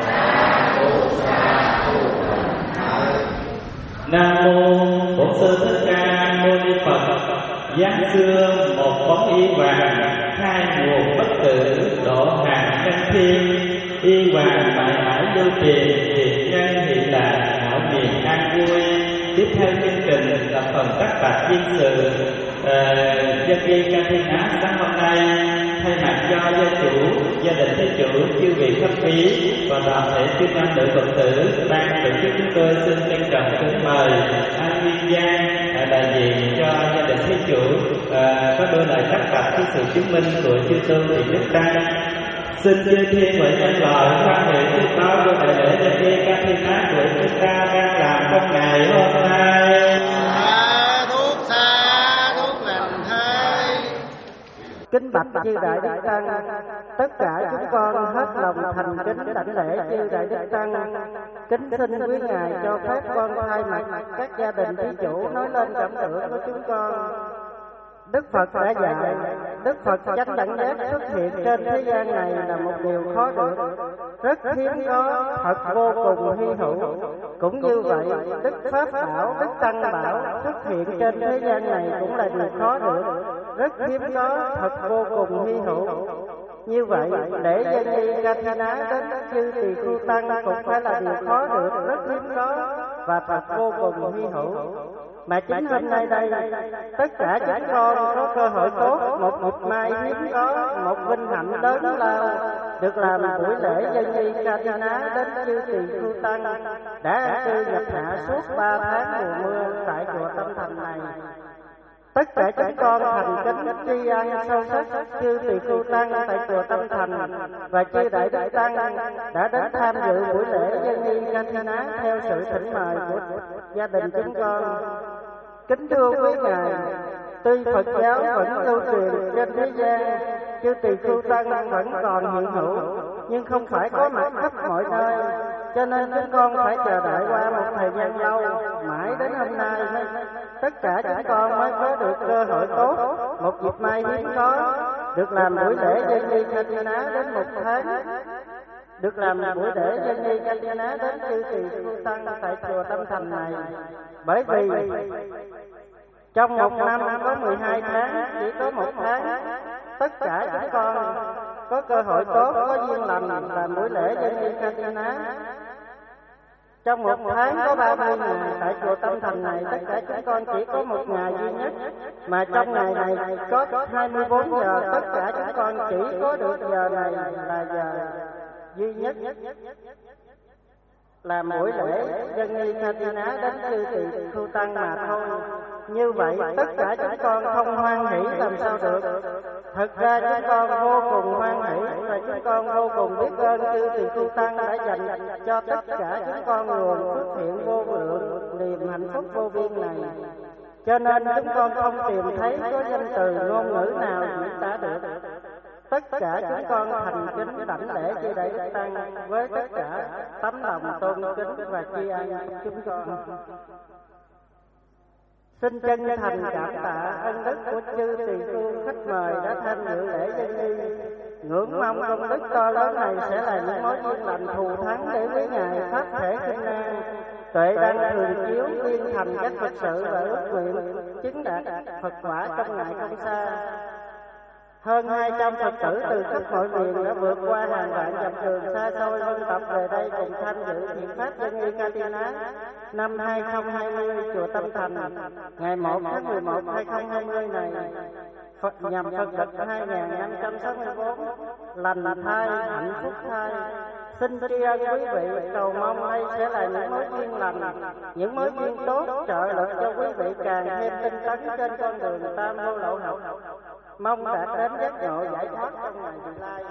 Nam mô Bổn Sư Thích Ca Mâu Ni Phật. Giáng xưa một bóng y vàng, hai nguồn bất tử, độ hàng nhân thiên. Y vàng mãi mãi lưu truyền, hiền nhân hiện lạc, mọi miền an vui. Tiếp theo chương trình là phần tác bạc duyên sự Giani Katina sáng hôm nay. Thay mặt cho gia chủ, gia đình thí chủ, chư vị khách quý và toàn thể chư nam nữ Phật tử, ban tổ chức chúng tôi xin trân trọng kính mời An Nguyên Giang đại diện cho gia đình thí chủ có đôi lời tác bạc với sự chứng minh của chư tôn thị Đức Tăng. Xin chư thiên và nhân loại quan hệ tiếp báo của đại lễ Giani Katina của chúng ta đang làm trong ngày hôm nay. Kính bạch chư đại đức tăng, tất cả chúng con hết lòng thành kính đảnh lễ chư đại đức tăng. Kính xin quý ngài cho phép con thay mặt các gia đình thí chủ nói lên cảm tưởng của chúng con. Đức Phật đã dạy, Đức Phật chánh đẳng giác xuất hiện trên thế gian này là một điều khó được, rất hiếm có, thật vô cùng hy hữu. Cũng như vậy, Đức Pháp Bảo, Đức Tăng Bảo xuất hiện trên thế gian này cũng là điều khó được, rất hiếm có, thật vô cùng hy hữu. Như vậy, lễ Giani Katina đến chư tỳ khưu tăng cũng phải là điều khó được, rất hiếm có và thật vô cùng hy hữu. Mà chính hôm nay đây, tất cả chúng con có cơ hội tốt, một một mai hiếm có, một vinh hạnh lớn lao, được làm buổi lễ Giani Katina đến chư tỳ khưu tăng đã an cư nhập hạ suốt ba tháng mùa mưa tại chùa Tâm Thành này. Tất cả chúng con thành kính tri ân sâu sắc chư tỳ khưu tăng tại chùa Tâm Thành và chư đại đức tăng đã đến tham dự buổi lễ Giani Katina theo sự thỉnh mời của gia đình chúng con. Kính thưa quý ngài, tuy Phật giáo vẫn lưu truyền trên thế gian, chư tỳ khưu tăng vẫn còn hiện hữu, nhưng không phải có mặt khắp mọi nơi, cho nên chúng con phải chờ đợi qua một thời gian lâu, mãi đến hôm nay mới tất cả chúng con mới có được cơ hội tốt, một dịp mai hiếm có, được làm buổi lễ Giani Katina đến một tháng, được làm buổi lễ Giani Katina đến chư tỳ khưu tăng tại chùa Tâm Thành này. Bởi vì trong một năm có mười hai tháng, chỉ có một tháng tất cả chúng con có cơ hội tốt, có duyên lành làm buổi lễ Giani Katina. Trong một tháng có ba mươi ngày tại chùa Tâm Thành này, tất cả chúng con chỉ có một ngày duy nhất, mà trong ngày này có hai mươi bốn giờ, tất cả chúng con chỉ có được giờ này là giờ duy nhất làm buổi lễ Giani Katina đến chư tỳ khưu tăng mà thôi. Như vậy tất cả chúng con không hoan hỷ làm sao được. Thật ra chúng con vô cùng hoan hỷ và chúng con vô cùng biết ơn chư tỳ khưu tăng đã dành cho tất cả chúng con nguồn xuất hiện vô lượng niềm hạnh phúc vô biên này. Cho nên chúng con không tìm thấy có danh từ ngôn ngữ nào diễn tả được. Tất cả chúng con thành kính đảnh lễ chư đại đức tăng với tất cả tấm lòng tôn kính và tri ân chúng con. Xin chân thành cảm tạ ân đức của chư tỳ khưu khách mời đã tham dự lễ Giani. Ngưỡng mong công đức to lớn này sẽ là những mối duyên lành thù thắng để quý ngài pháp thể kinh an, tuệ đăng thường chiếu viên thành các Phật sự và ước nguyện chứng đạt Phật quả trong ngày không xa. Hơn hai trăm Phật tử từ khắp mọi miền đã vượt qua hàng vạn dặm đường xa xôi vân tập về đây cùng tham dự thiện pháp Giani Katina năm hai không hai không chùa Tâm Thành ngày một tháng mười một năm hai không hai không này. Phật nhằm Phật lịch hai nghìn năm trăm sáu mươi tư, lành thai, hạnh phúc thai. Xin tri ân quý vị, cầu mong đây sẽ là những mối duyên lành, những mối duyên tốt trợ lực cho quý vị càng thêm tinh tấn trên con đường tam vô lậu học. mong đạt đến giác ngộ giải thoát trong ngày vị lai.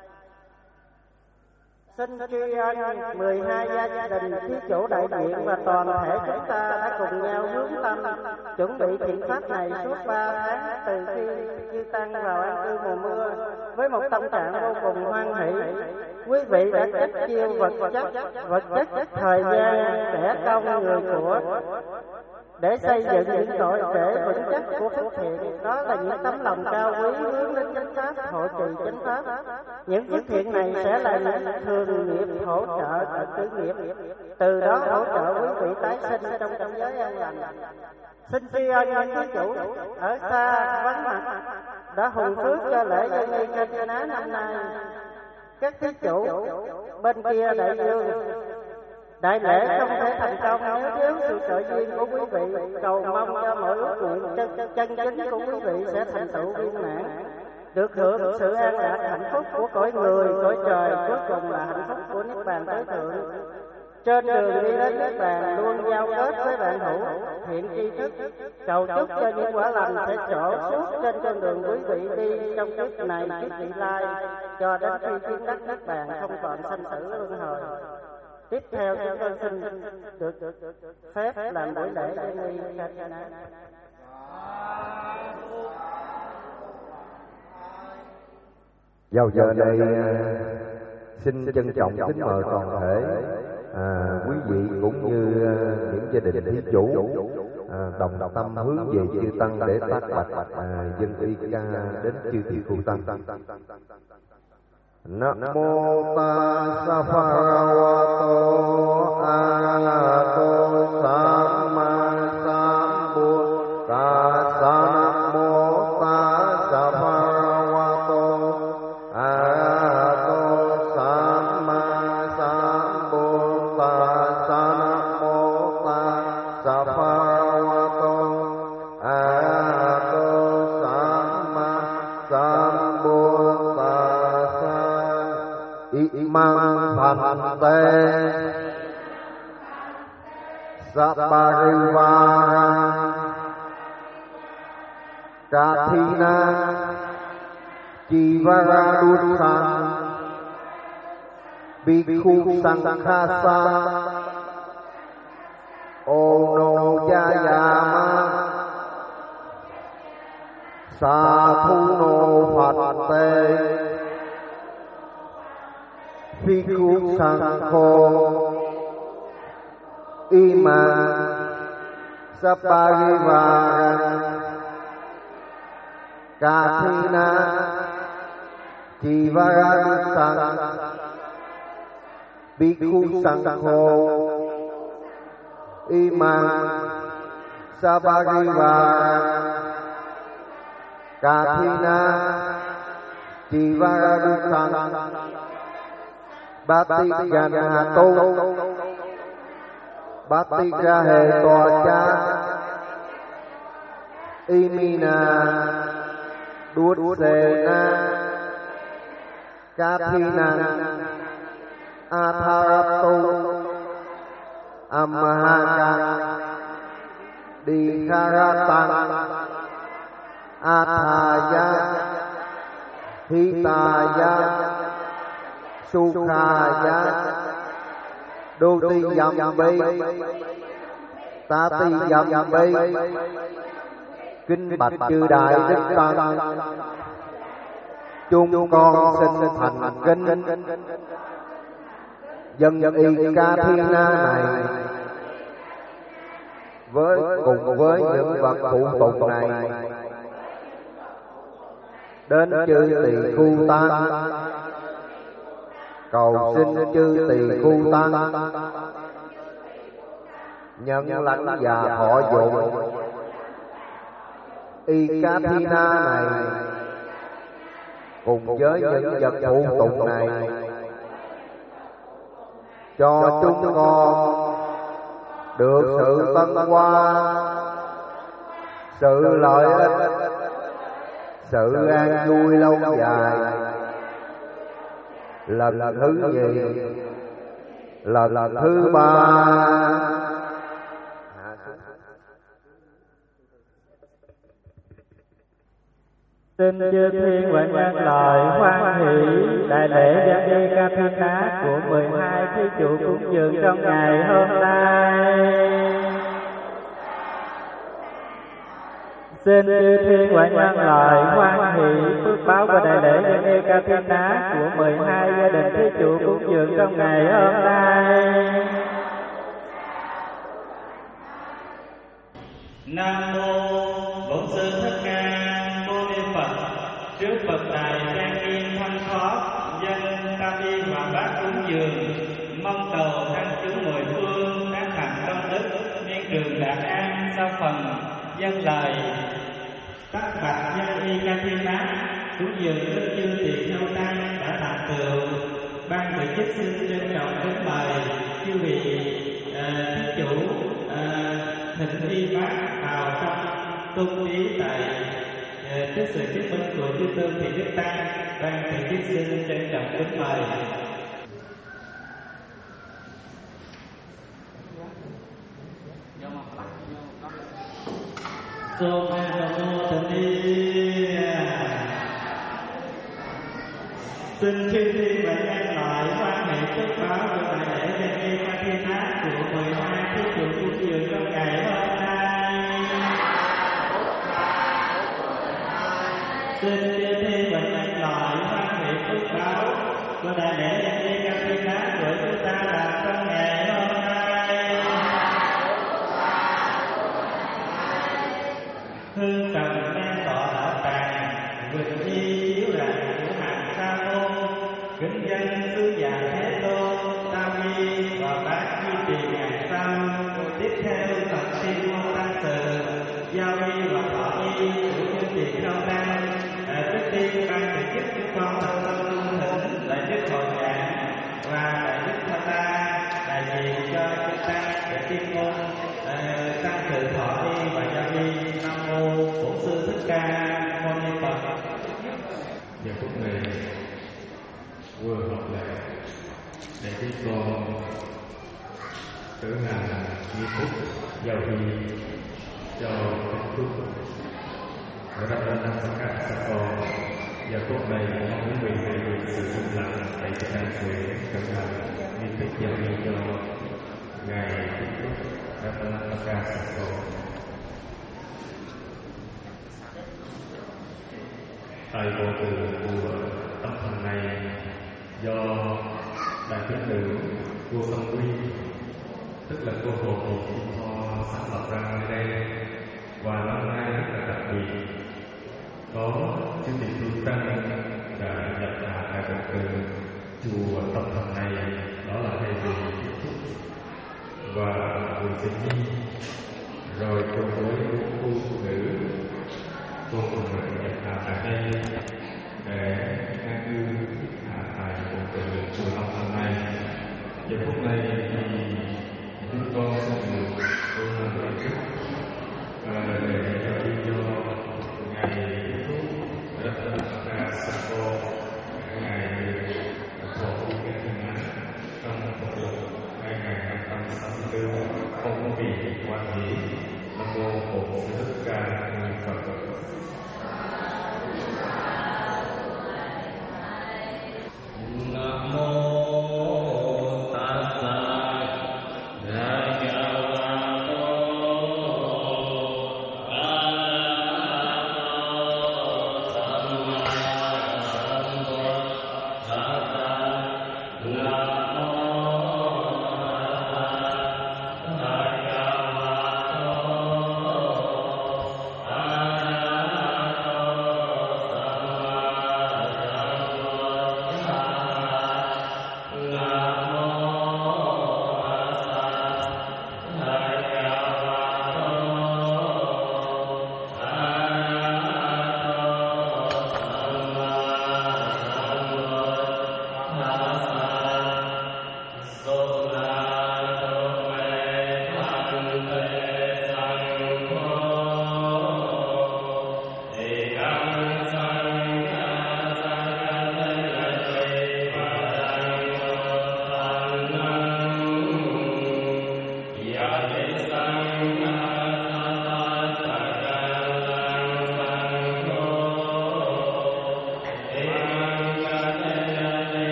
Xin tri ân mười hai gia đình thí chủ đại diện và toàn thể chúng ta đã cùng nhau hướng tâm chuẩn bị thiện pháp này suốt ba tháng từ khi chư tăng vào an cư mùa mưa với một tâm trạng vô cùng hoan hỷ. Quý vị đã chất chiêu vật chất, vật chất thời gian, kẻ công người của để xây dựng những cội rễ vững chắc của phước thiện. Đó là những tấm lòng cao quý hướng đến chánh pháp, hộ trì chánh pháp. Những phước thiện này sẽ là những thường nghiệp hỗ trợ tận tử nghiệp, từ đó hỗ trợ quý vị tái sinh trong cảnh giới an lành. Xin tri ân những thí chủ ở xa vắng mặt đã hùng phước cho lễ dân nghi Canh Ná năm nay. Các thí chủ bên kia đại dương, đại lễ không thể thành công nếu thiếu sự trợ duyên của quý vị. Cầu mong cho mỗi ước nguyện chân, chân chính của quý vị sẽ thành tựu viên mãn, được hưởng sự an lạc hạnh phúc của cõi người, cõi trời, cuối cùng là hạnh phúc của niết bàn tối thượng. Trên đường đi đến niết bàn luôn giao kết với bạn hữu thiện tri thức, cầu chúc cho những quả lành sẽ trổ suốt trên con đường quý vị đi trong kiếp này kiếp vị lai, cho đến khi chứng đắc niết bàn không còn sanh tử luân hồi. Tiếp theo chúng tôi xin được phép làm buổi lễ dân nghi Canh Ná. Vào giờ này xin trân trọng kính mời toàn thể à, quý vị cũng như à, những gia đình thí chủ à, đồng tâm hướng về chư tăng để tác bạch à, dân y ca đến chư thị khu tăng. Nam mô Tassa Bhagavato Arahato Samma Sambuddhassa. Nam mô Tassa Bhagavato Arahato Samma Sambuddhassa. Nam mô Tassa Bhagavato Arahato Samma Sambuddhassa. Imang Bhante Saparivara Kathina Chivaradusan Bhikkhu Sanghasa Ono Jayama Sathuno Phate Bhikkhu Sangho Imang Saparivara Kathina Chivaradusan Bhikkhu Sangho Imang Saparivara Kathina Chivaradusan Bati Gana Tu Bati Rahe Tòa Cha Imina Đuốt Sê Na Kathina Atharatu Amahaka Dikharatan Athaya Hitaya Sukhaya Đô Ti Dầm Bi Ta Ti Dầm Bi. Kính bạch chư đại đức tăng, chúng con xin thành kính dân y Kathina này với cùng với những vật phụ tùng này đến chư tỳ khu tăng, cầu xin chư tỳ khu tăng nhận lãnh và thọ dụng y Kathina này cùng với những vật phụ tùng này, cho chúng con được sự tân hoa, sự lợi ích, sự an vui lâu dài. Lần thứ nhì, lần thứ ba. Xin chư thiên và nhân loại hoan hỷ đại lễ dân y ca thiên đá của mười hai thí chủ cúng dường trong ngày hôm nay. Xin chư thiên và nhân loại hoan hỷ phước báo và đại lễ dân y ca thiên đá của mười hai gia đình thí chủ cúng dường trong ngày hôm nay. Nam mô Bổn Sư Thích Ca Mâu Ni Phật. Trước Phật đài trang nghiêm thanh thoát, dân tam y hòa bát cúng dường, mong cầu thân chúng mười phương các thành công đức, niên trường đạt an, sau phần dân lời tất bạch dân y ca thiên đá cúng dường đức chư tiện lâu tăng đã thành tựu. Ban tổ chức xin trân trọng kính mời chư vị thí chủ thịnh y bác vào trong tôn tí tại trước sự chứng minh của chư tôn thị đức tăng. Ban tổ chức xin trân trọng kính mời. Sô ma mô tịnh y. Xin chư thiên và nhân loại hoan hỷ phước báo của đại lễ dân y ca thiên đá của mười hai thí chủ cúng dường trong ngày hôm nay. Xin chư thiên và nhân loại hoan hỷ phước báo của đại lễ dân y ca thiên đá của chúng ta làm trong ngày hôm nay. Hương trầm men tọa đạo tràng, vịnh y chiếu rạng của hàng sa môn, kính dân sư già thế tôn, tam y và bác duy trì ngày sau. Tiếp theo tập tiên môn tăng sự, giao y và thọ y của chư tiền cao tăng. Trước tiên ban tổ chức chúng con tập tâm cung thỉnh đại đức hội giảng và đại đức tha ta đại diện cho chư tăng để tiên môn tăng sự thọ y và giao y. Nam mô Bổn Sư Thích Ca Mâu Ni Phật. Giờ phút này vừa học lễ để chúng con cử hành nghi thức giao y cho các phước ở đây là năm các sa con. Giờ phút này mong quý vị hãy dành sự im lặng để chúng ta sẽ cử hành nghi thức giao y cho ngài Rathanataka sa con. Tại bộ từ của tâm thần này do đại tướng nữ vua Sông Quy, tức là cô Hồ Hồ Kim Tho sáng lập ra nơi đây. Và năm nay rất là đặc biệt, có chư vị tu tăng đã nhập hạ tại bộ từ chùa tâm thần này, đó là thầy vị Thích Phúc và người Sinh Nhi, rồi cùng với cô nữ cô cùng người nhập hạ tại đây để an cư hạ tại bộ từ chùa tâm thần này. Giờ phút này thì chúng con sẽ được cô làm lễ chúc để cho đi cho ngài Rathanataka sa con, ngài thọ y ca thiên đá trong phật lực hai nghìn hai trăm sáu mươi tư, không có vị quan hỷ. Nam mô Bổn Sư Thích Ca Mâu Ni Phật. Nam mô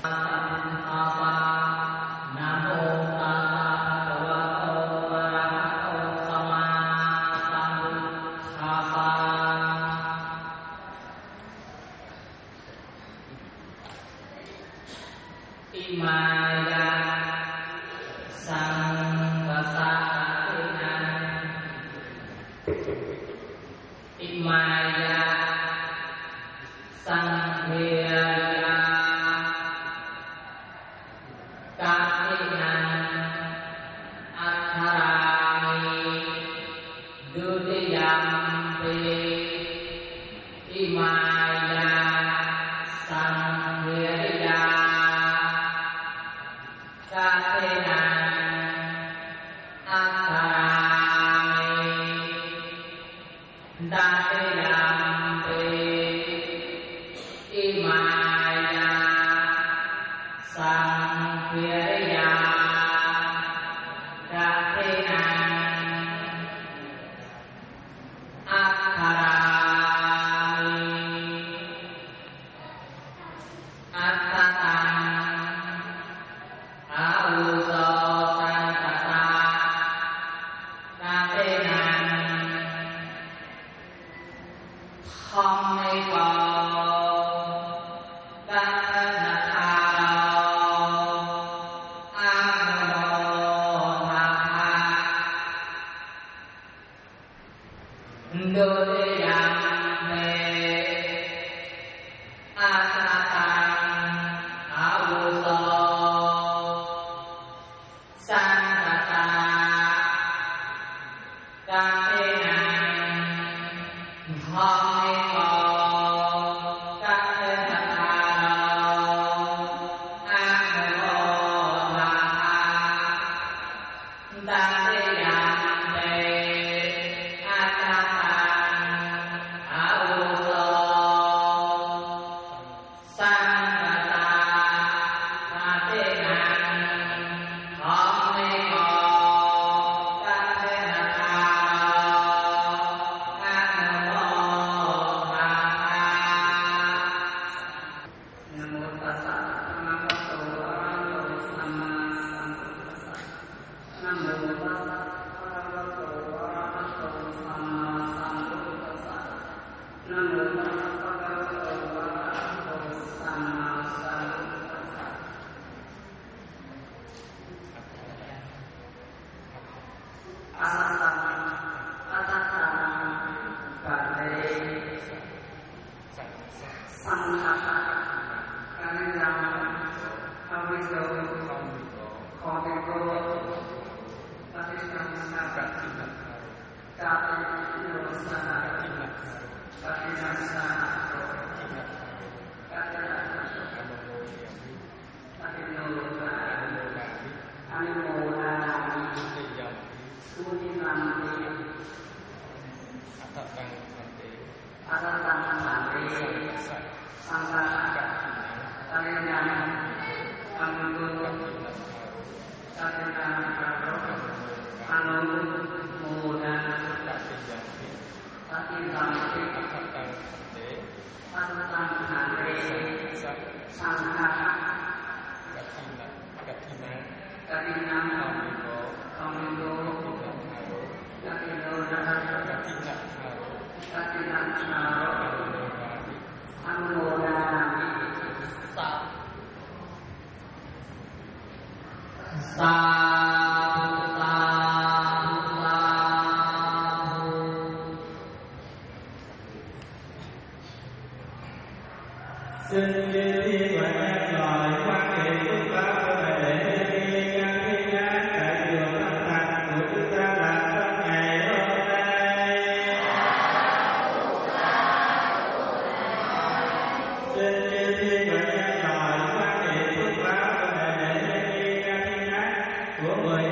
của người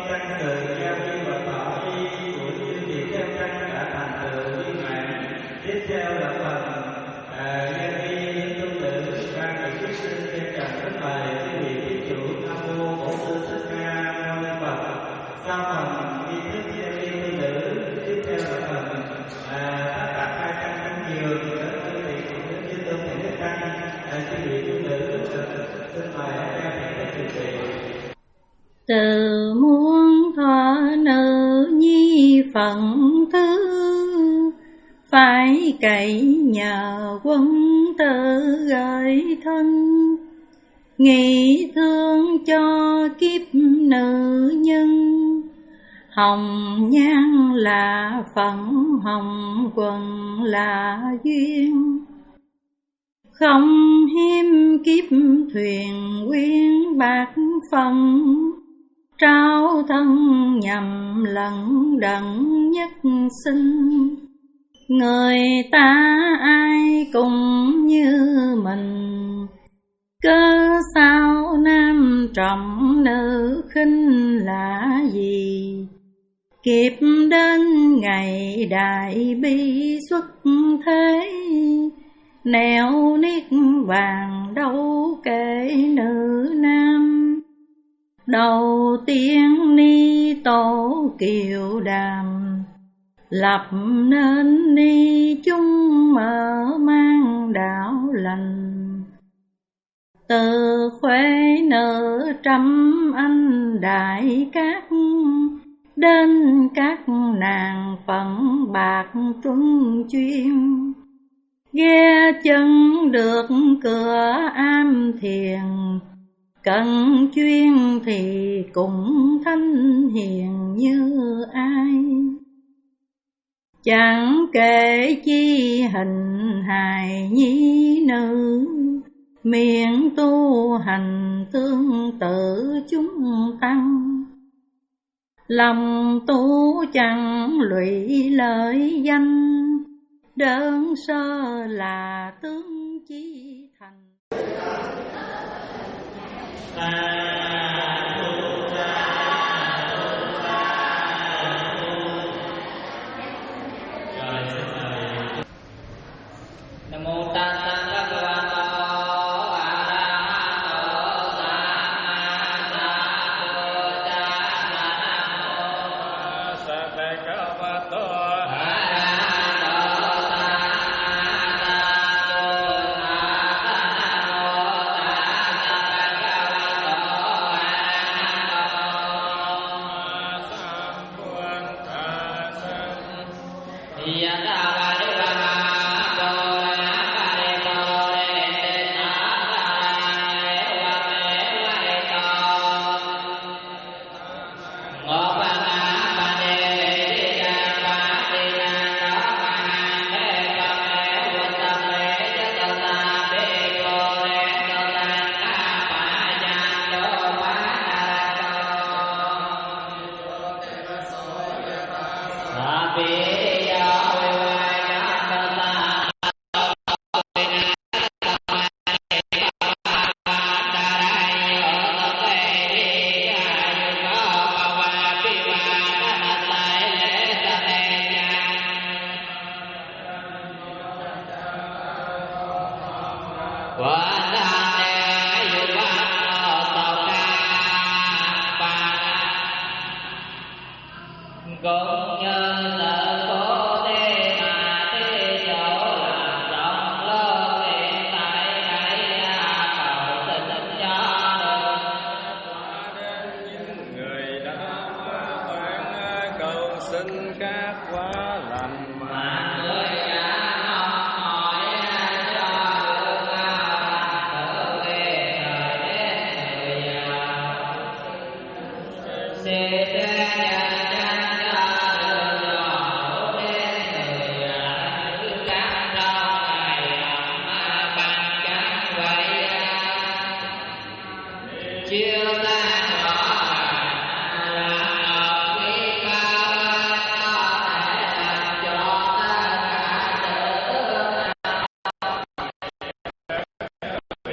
tăng từ gia vi và thọ y của chư vị theo tăng đã thành tựu viên mãn. Tiếp theo là phần à, gia vi tu tử ban vị kiết sinh theo trần tất bài chư vị thí chủ nam mô bổn sư thích ca mâu ni Phật. Sau phần nghi thức gia vi tu tử, tiếp theo là phần à, tất cả hai trăm cúng dường đến chư vị cùng đến chư tôn thầy đức tăng à, chư vị tu tử xin mời ca thầy các chư vị. Từ muôn thuở nữ nhi phận thứ, phải cậy nhờ quân tử gửi thân. Nghĩ thương cho kiếp nữ nhân, hồng nhan là phận, hồng quần là duyên. Không hiếm kiếp thuyền quyến bạc phận, trao thân nhầm lẫn đặng nhất sinh. Người ta ai cũng như mình, cớ sao nam trọng nữ khinh là gì. Kịp đến ngày đại bi xuất thế, nẻo niết vàng đâu kể nữ nam. Đầu tiên ni tổ kiều đàm, lập nên ni chúng mở mang đạo lành. Từ khuê nữ trăm anh đại cát, đến các nàng phận bạc trung chuyên. Ghe chân được cửa am thiền, cần chuyên thì cũng thanh hiền như ai. Chẳng kể chi hình hài nhi nữ, miệng tu hành tương tự chúng tăng. Lòng tu chẳng lụy lợi danh, đơn sơ là tướng chí thành. Nam mô Tát Sanh Bhagavato Arahato Samma Sambuddhassa.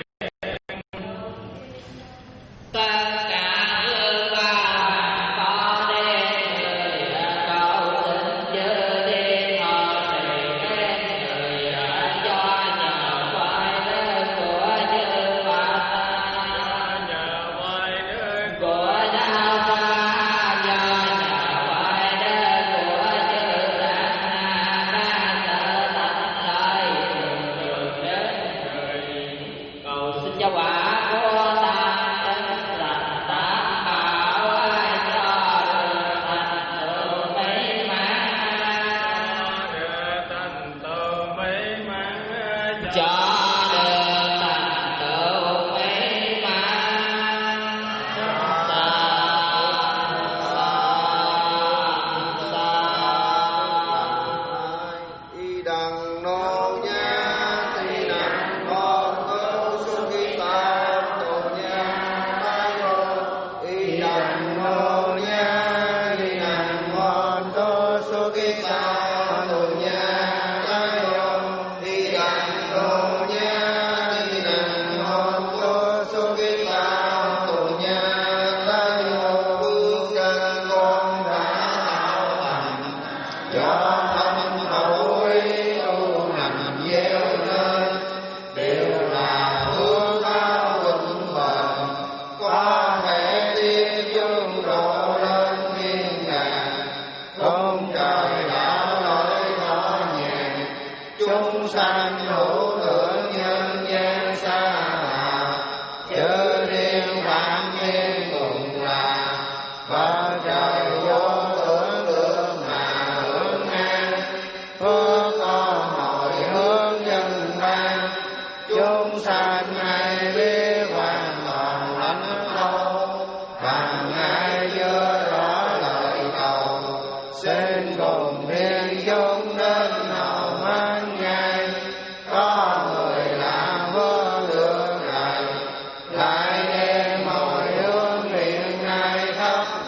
Tất cả hương hoa có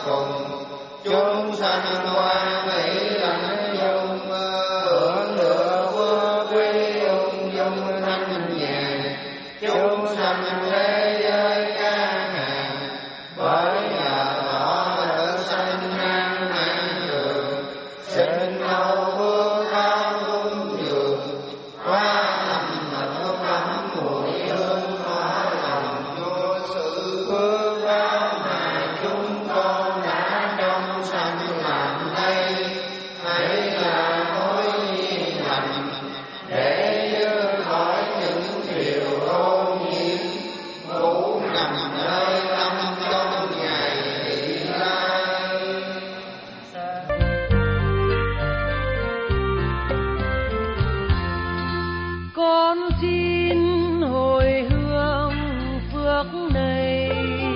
cùng chúng sanh quan hỷ lãnh dung hưởng được vua quý ung dung thanh nhàn chúng sanh thế giới ca ngàn bởi nhờ họ được sanh an an đường sinh lâu phước cao cung dường qua thầm mật phẩm mùi hương hóa lòng vô sự phước báo mà chúng con đã trong sanh làm đây hãy là mối duyên lành để đưa khỏi những điều ô nhiễm ngủ nằm nơi tâm trong ngày vị lai. Con xin hồi hương phước này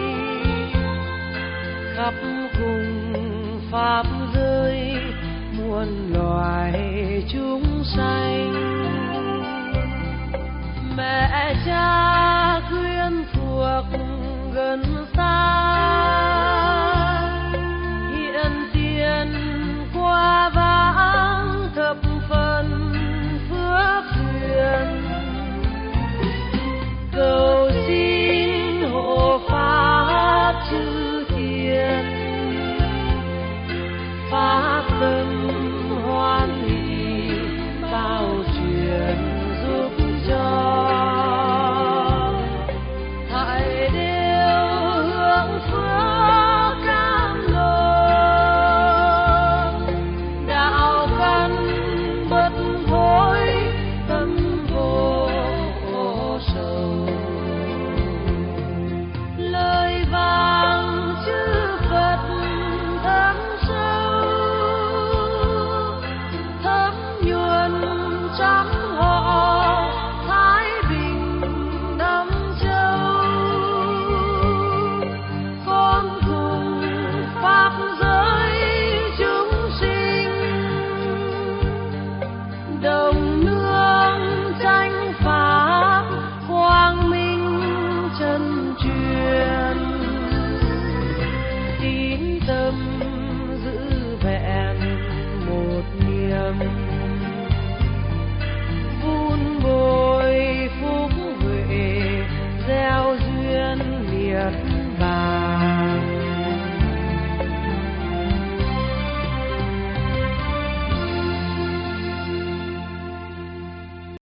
khắp cùng pháp giới muôn loài chúng sanh. Mẹ cha khuyên thuộc gần xa